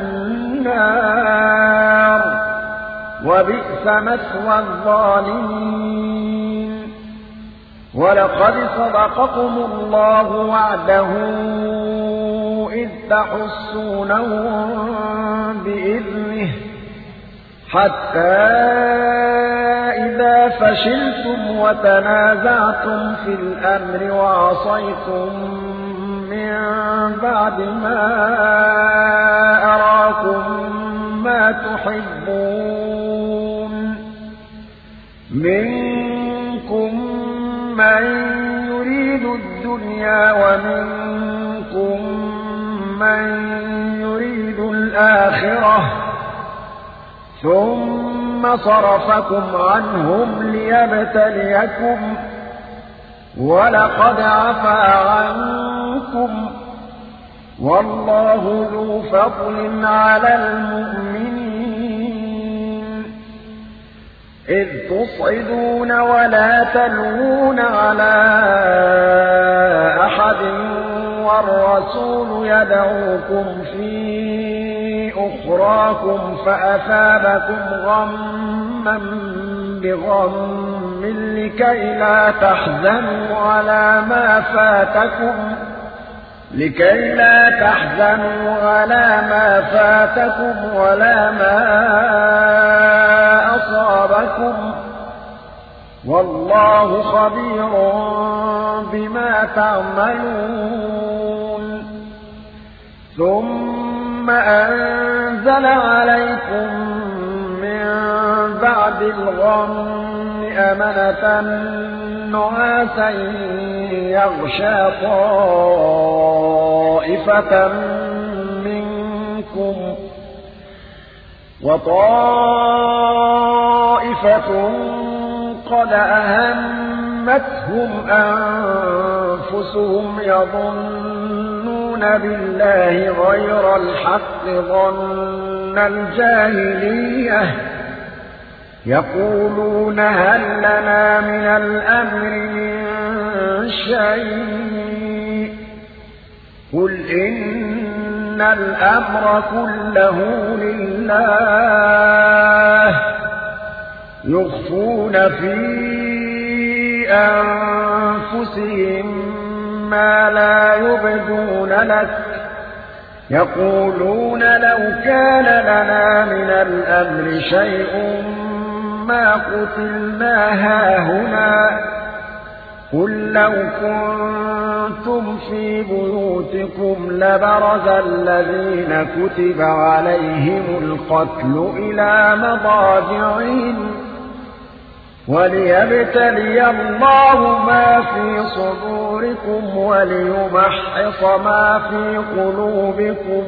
[SPEAKER 1] النار وبئس مثوى الظالمين ولقد صدقكم الله وعده إذ تحسونهم بإذنه حتى إذا فشلتم وتنازعتم في الأمر وعصيتم من بعد ما أراكم ما تحبون منكم من يريد الدنيا ومنكم من يريد الآخرة ثم صرفكم عنهم ليبتليكم ولقد عفا عنكم والله ذو فضل على المؤمنين إذ تصعدون ولا تلوون على أحد والرسول يدعوكم في أخراكم فأثابكم غما بغم لكي لا تحزنوا على ما فاتكم لكي لا تحزنوا على ما فاتكم ولا ما أصابكم والله خبير بما تعملون ثم أنزل عليكم من بعد الغم أمنة نعاسا يغشى طائفة منكم وطائفة قد أهمتهم أنفسهم يظنون بالله غير الحق ظن الجاهلية يقولون هل لنا من الأمر من شيء قل إن الأمر كله لله يخفون في أنفسهم ما لا يبدون لك يقولون لو كان لنا من الأمر شيء ما قتلنا هاهنا قل لو كنتم في بيوتكم لبرز الذين كتب عليهم القتل إلى مضاجعهم وليبتلي الله ما في صدوركم وليمحص ما في قلوبكم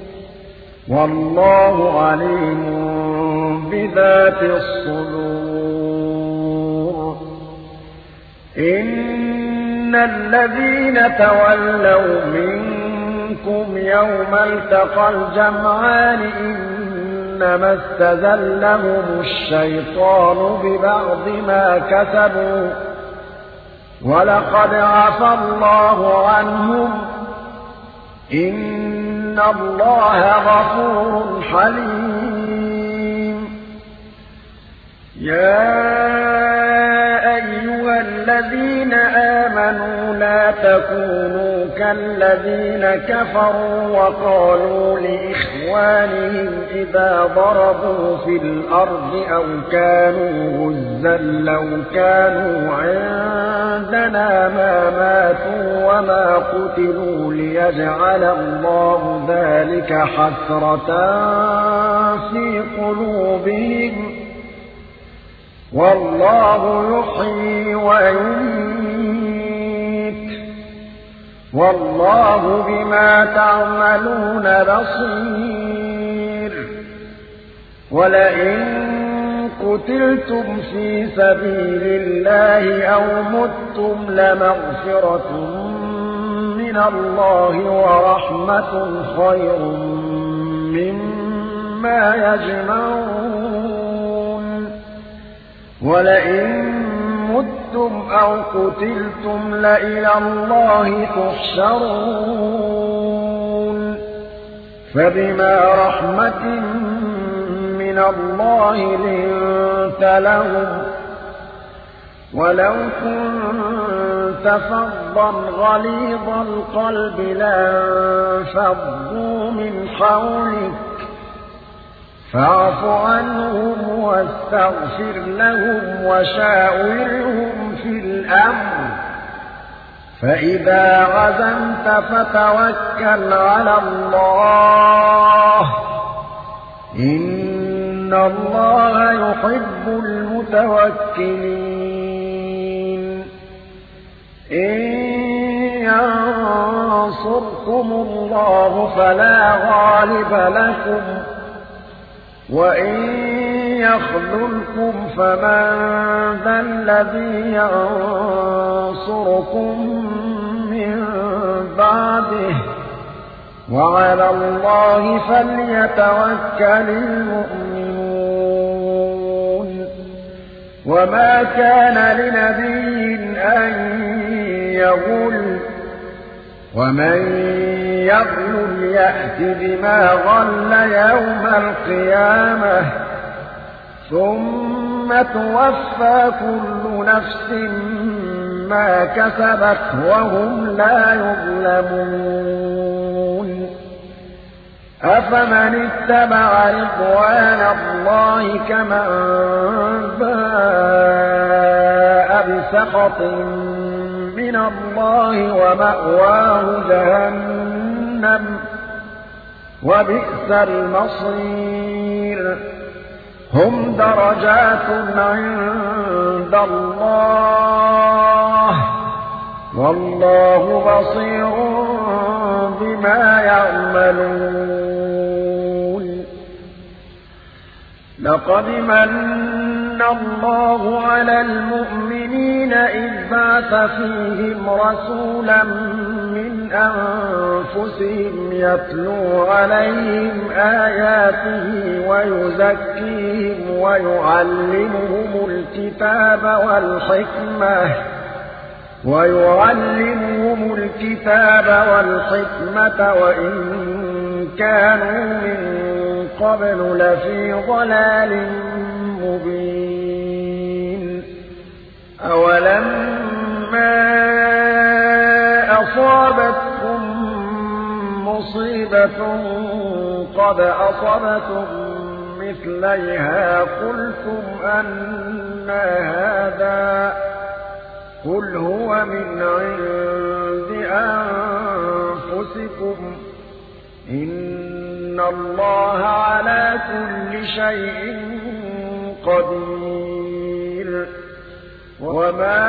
[SPEAKER 1] والله عليم بذات الصدور إن الذين تولوا منكم يوم التقى الجمعان إنما استزلهم الشيطان ببعض ما كسبوا ولقد عفا الله عنهم إن الله غفور حليم يا أيها الذين آمنوا لا تكونوا كالذين كفروا وقالوا لإخوانهم إذا ضربوا في الأرض أو كانوا غزا لو كانوا عندنا ما ماتوا وما قتلوا ليجعل الله ذلك حسرة في قلوبهم والله يحيي ويميت والله بما تعملون بصير ولئن قتلتم في سبيل الله أو متم لمغفرة من الله ورحمة خير مما يجمعون ولئن متم أو قتلتم لإلى الله تحشرون فبما رحمة من الله لنت لهم ولو كنت فظا غليظ القلب لانفضوا من حولك فاعف عنهم واستغفر لهم وشاورهم في الأمر فإذا عزمت فتوكل على الله إن الله يحب المتوكلين إن ينصركم الله فلا غالب لكم وإن يخذلكم فمن ذا الذي ينصركم من بعده وعلى الله فليتوكل المؤمنون وما كان لنبي أن يغل ومن يغل يأت بما غل يوم القيامة ثم توفى كل نفس ما كسبت وهم لا يظلمون أفمن اتبع رضوان الله كمن باء بسخط من الله ومأواه جهنم وبئس المصير هم درجات عند الله والله بصير بما يعملون لقد من الله على المؤمنين إذ بعث فيهم رسولا من أنفسهم يتلو عليهم آياته ويزكيهم ويعلمهم الكتاب والحكمة ويعلمهم الكتاب والحكمة وإن كانوا من قبل لفي ضلال مبين أولما أصابتكم مصيبة قد أصبتم مثليها قلتم أنى هذا قل هو من عند أنفسكم إن الله على كل شيء قدير وما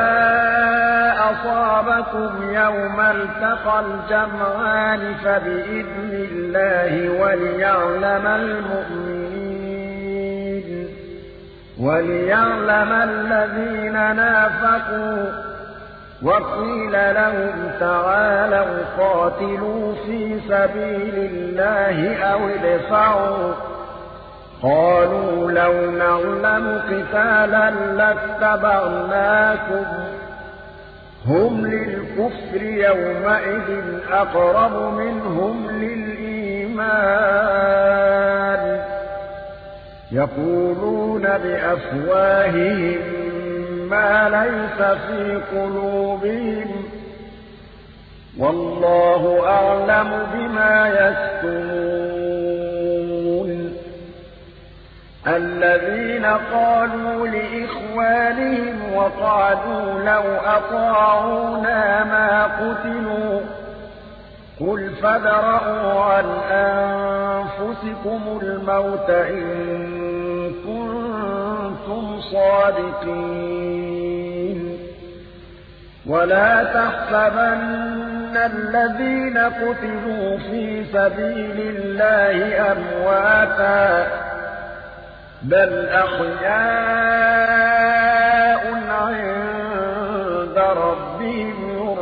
[SPEAKER 1] أصابكم يوم التقى الجمعان فبإذن الله وليعلم المؤمنين وليعلم الذين نافقوا وقيل لهم تعالوا قاتلوا في سبيل الله أو ادفعوا قالوا لو نعلم قتالا لاتبعناكم هم للكفر يومئذ أقرب منهم للإيمان يقولون بأفواههم ما ليس في قلوبهم والله أعلم بما يكتمون الذين قالوا لإخوانهم وقعدوا لو أطاعونا ما قتلوا قل فادرءوا عن أنفسكم الموت إن كنتم صادقين ولا تحسبن الذين قتلوا في سبيل الله أمواتا بل أحياء عند ربهم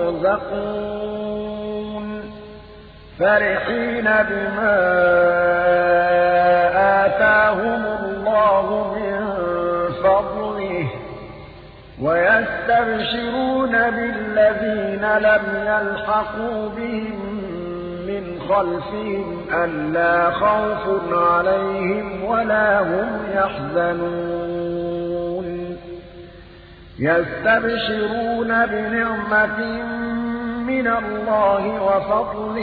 [SPEAKER 1] يرزقون فرحين بما آتاهم الله من فضله ويستبشرون بالذين لم يلحقوا بهم من خلفهم ألا خوف عليهم ولا هم يحزنون يستبشرون بنعمة من الله وفضل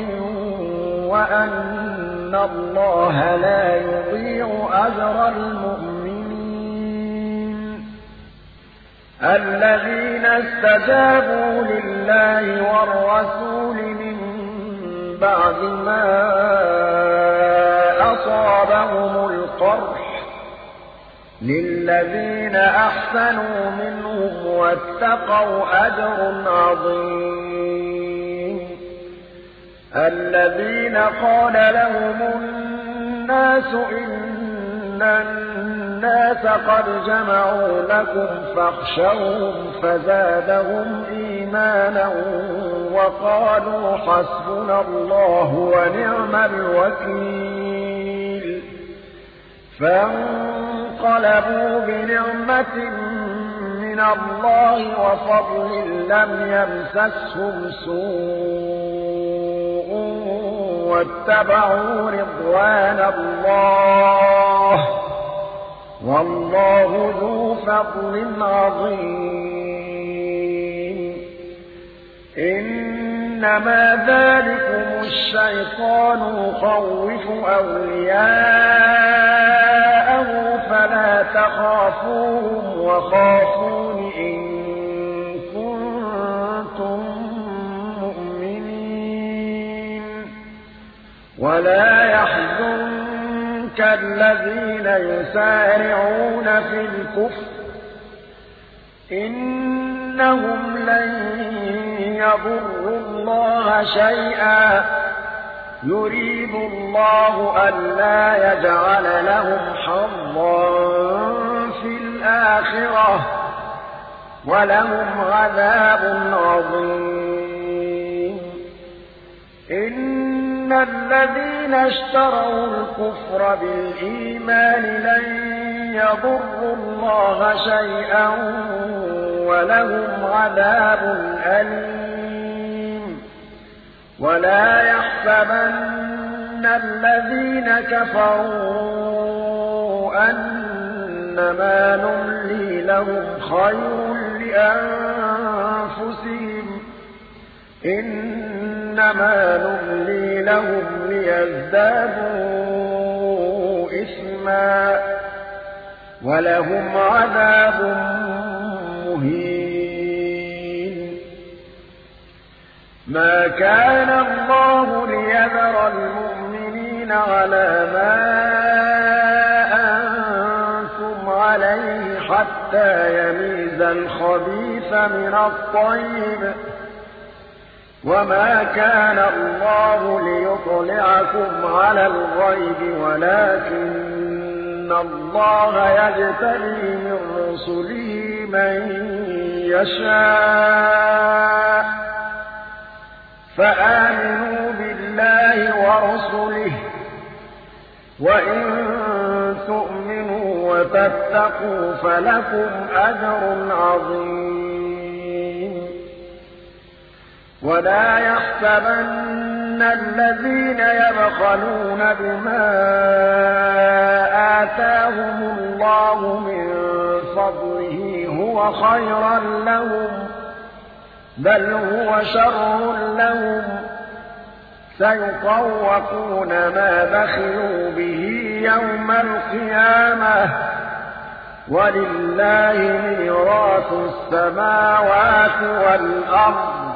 [SPEAKER 1] وأن الله لا يضيع أجر المؤمنين الذين استجابوا لله والرسول من بعد ما أصابهم القرح للذين أحسنوا منهم واتقوا أجر عظيم الذين قال لهم الناس إن الناس قد جمعوا لكم فاخشوهم فزادهم إيمانا وقالوا حسبنا الله ونعم الوكيل فانقلبوا بنعمة من الله وفضل لم يمسسهم سوء واتبعوا رضوان الله والله ذو فضل عظيم إنما ذلكم الشيطان يخوف أولياءه فلا تخافوهم وخافون إن كنتم مؤمنين ولا يحزنك الذين يسارعون في الكفر إنهم لن يضروا الله شيئا يريد الله ألا يجعل لهم حظا في الآخرة ولهم عذاب عظيم إن الذين اشتروا الكفر بالإيمان لن يضروا الله شيئا ولهم عذاب أليم ولا يحسبن الذين كفروا أنما نملي لهم خير لأنفسهم إنما نملي لهم ليزدادوا إثما ولهم عذاب مهين ما كان الله ليذر المؤمنين على ما أنتم عليه حتى يميز الخبيث من الطيب وما كان الله ليطلعكم على الغيب ولكن الله يجتبي من رسله من يشاء فآمنوا بالله ورسله وإن تؤمنوا وتتقوا فلكم أجر عظيم ولا يحسبن الذين يبخلون بما آتاهم الله من فضله هو خيرا لهم بل هو شر لهم سيطوقون ما بخلوا به يوم القيامة ولله ميراث السماوات والأرض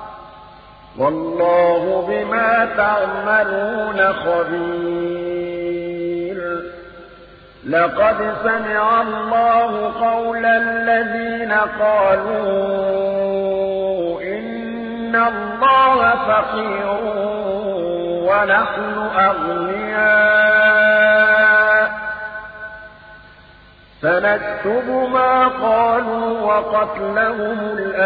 [SPEAKER 1] والله بما تعملون خبير لقد سمع الله قول الذين قالوا إن الله فقير ونحن أغنياء سنكتب ما قالوا وقتلهم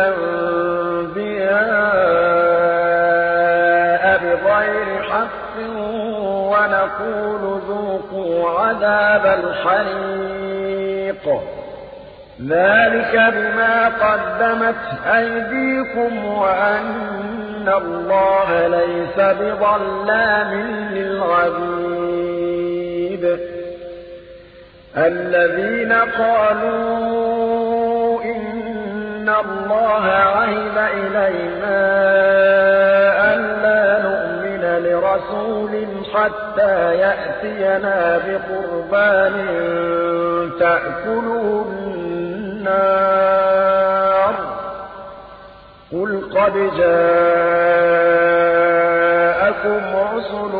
[SPEAKER 1] الأنبياء بغير حق ونقول ذوقوا عذاب الحريق ذلك بما قدمت أيديكم وأن الله ليس بظلام للعبيد الذين قالوا إن الله عهد إلينا ألا نؤمن لرسول حتى يأتينا بقربان تأكله النار قل قد جاءكم رسل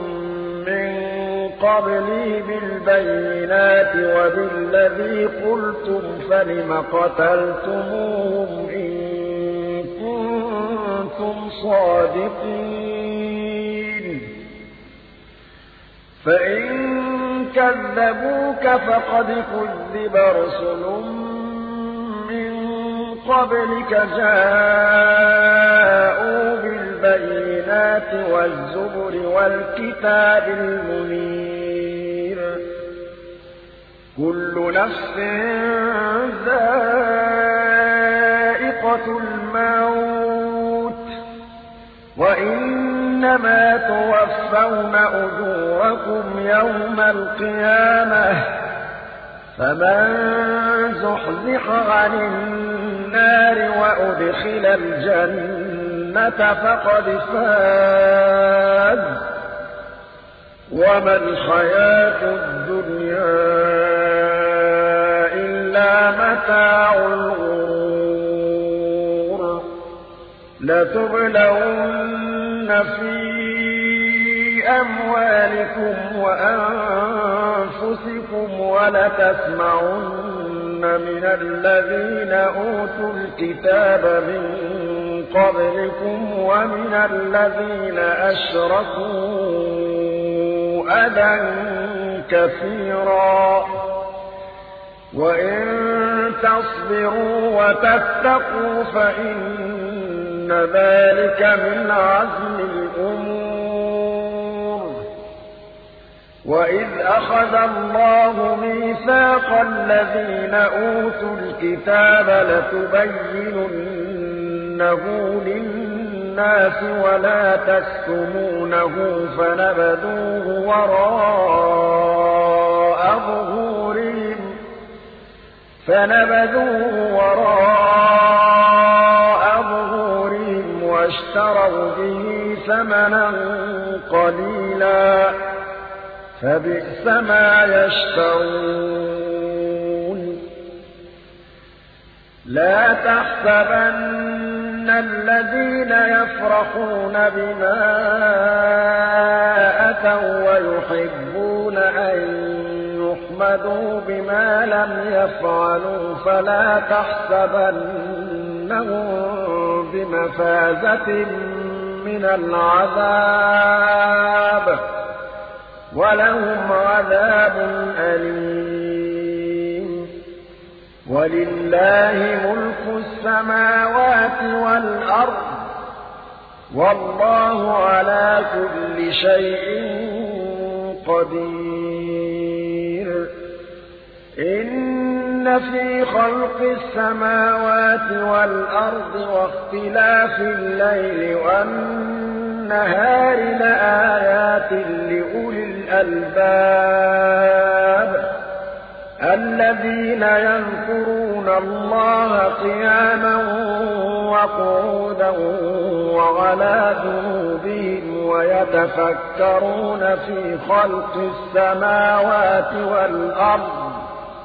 [SPEAKER 1] قبلي بالبينات وبالذي قلتم فلم قتلتموهم إن كنتم صادقين فإن كذبوك فقد كذب رسل من قبلك جاءوا بالبينات والزبر والكتاب المنير كل نفس ذائقة الموت وإنما توفون أجوركم يوم القيامة فمن زحزح عن النار وأدخل الجنة فقد فاز وما الحياة الدنيا إلا متاع الغرور لتبلون في أموالكم وأنفسكم ولتسمعن من الذين أوتوا الكتاب من قبلكم ومن الذين أشركوا أذى كثيرا وإن تصبروا وتتقوا فإن ذلك من عزم الأمور وإذ أخذ الله ميثاق الذين أوتوا الكتاب لتبيننه للناس ولا تكتمونه فنبذوه وراء ظهورهم فنبذوه وراء ظهورهم واشتروا به ثمنا قليلا فبئس ما يشترون لا تحسبن الذين يفرحون بما أتوا ويحبون أن يحمدوا بما لم يفعلوا فلا تحسبنهم بمفازة من العذاب ولهم عذاب أليم ولله ملك السماوات والأرض والله على كل شيء قدير إن في خلق السماوات والأرض واختلاف الليل والنهار لآيات لأولي الألباب الذين يذكرون الله قياما وقعودا وعلى جنوبهم ويتفكرون في خلق السماوات والأرض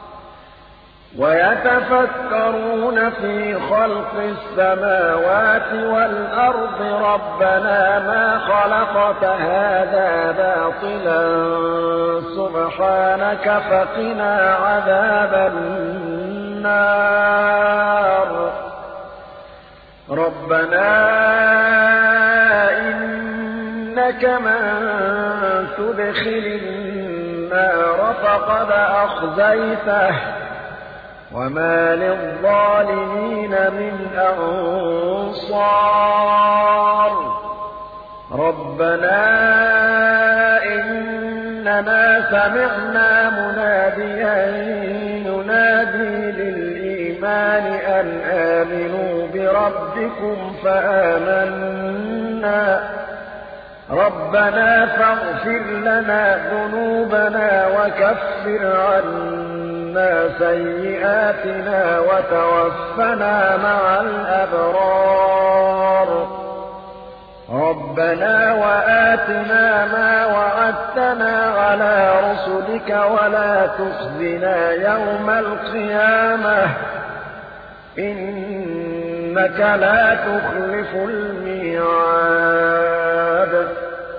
[SPEAKER 1] ويتفكرون في خلق السماوات والأرض ربنا ما خلقت هذا باطلا سبحانك فقنا عذاب النار ربنا إنك من تدخل النار فقد أخزيته وما للظالمين من أنصار ربنا إننا سمعنا مناديا ينادي للإيمان أن آمنوا بربكم فآمنا ربنا فاغفر لنا ذنوبنا وكفر عنا سيئاتنا وتوفنا مع الأبرار ربنا وآتنا ما وعدتنا على رسلك ولا تخزنا يوم القيامة إنك لا تخلف الميعاد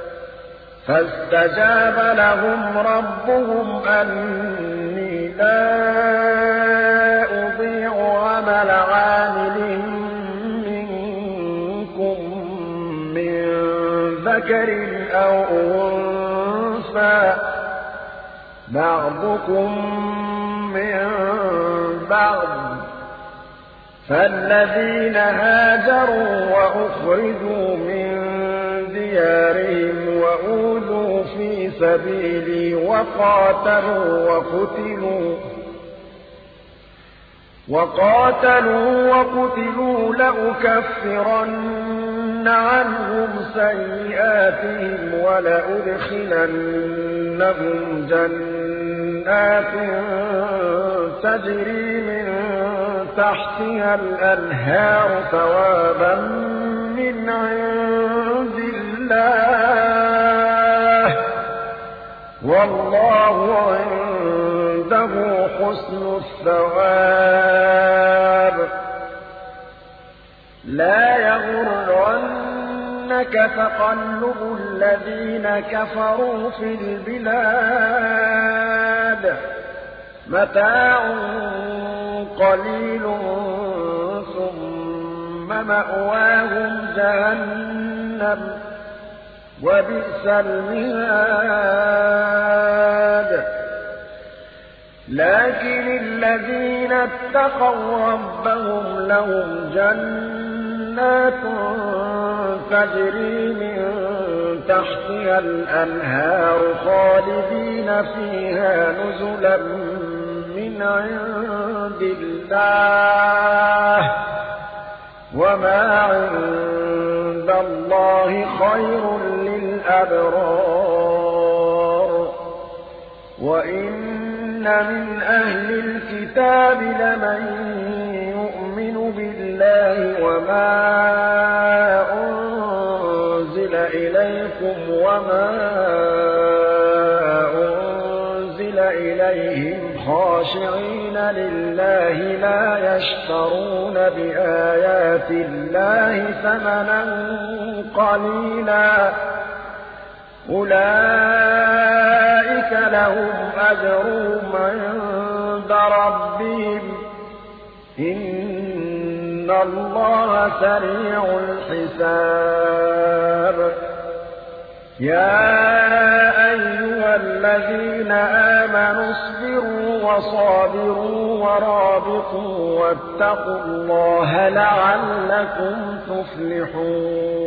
[SPEAKER 1] فاستجاب لهم ربهم أني لا أضيع عمل عامل منكم من ذكر أو أنثى بعضكم من بعض فالذين هاجروا وأخرجوا من ديارهم وأوذوا في سبيلي وقاتلوا وقتلوا وقاتلوا وقتلوا لأكفرن عنهم سيئاتهم ولأدخلنهم جنات تجري من تحتها الأنهار ثوابا من عند الله والله عنده حسن الثواب لا يغرنك تقلب الذين كفروا في البلاد متاع قليل ثم مأواهم جهنم وبئس المهاد لكن الذين اتقوا ربهم لهم جنات تجري من تحتها الأنهار خالدين فيها نزلا من عند الله وما عند الله خير للأبرار وإن من أهل الكتاب لمن يؤمن بالله وما أنزل إليكم وما أنزل إليهم خاشعين لله لا يشترون بآيات الله ثمنا قليلا أولئك لهم أجرهم عند ربهم إن الله سريع الحساب يا أيها الذين آمنوا اصبروا وصابروا ورابطوا واتقوا الله لعلكم تفلحون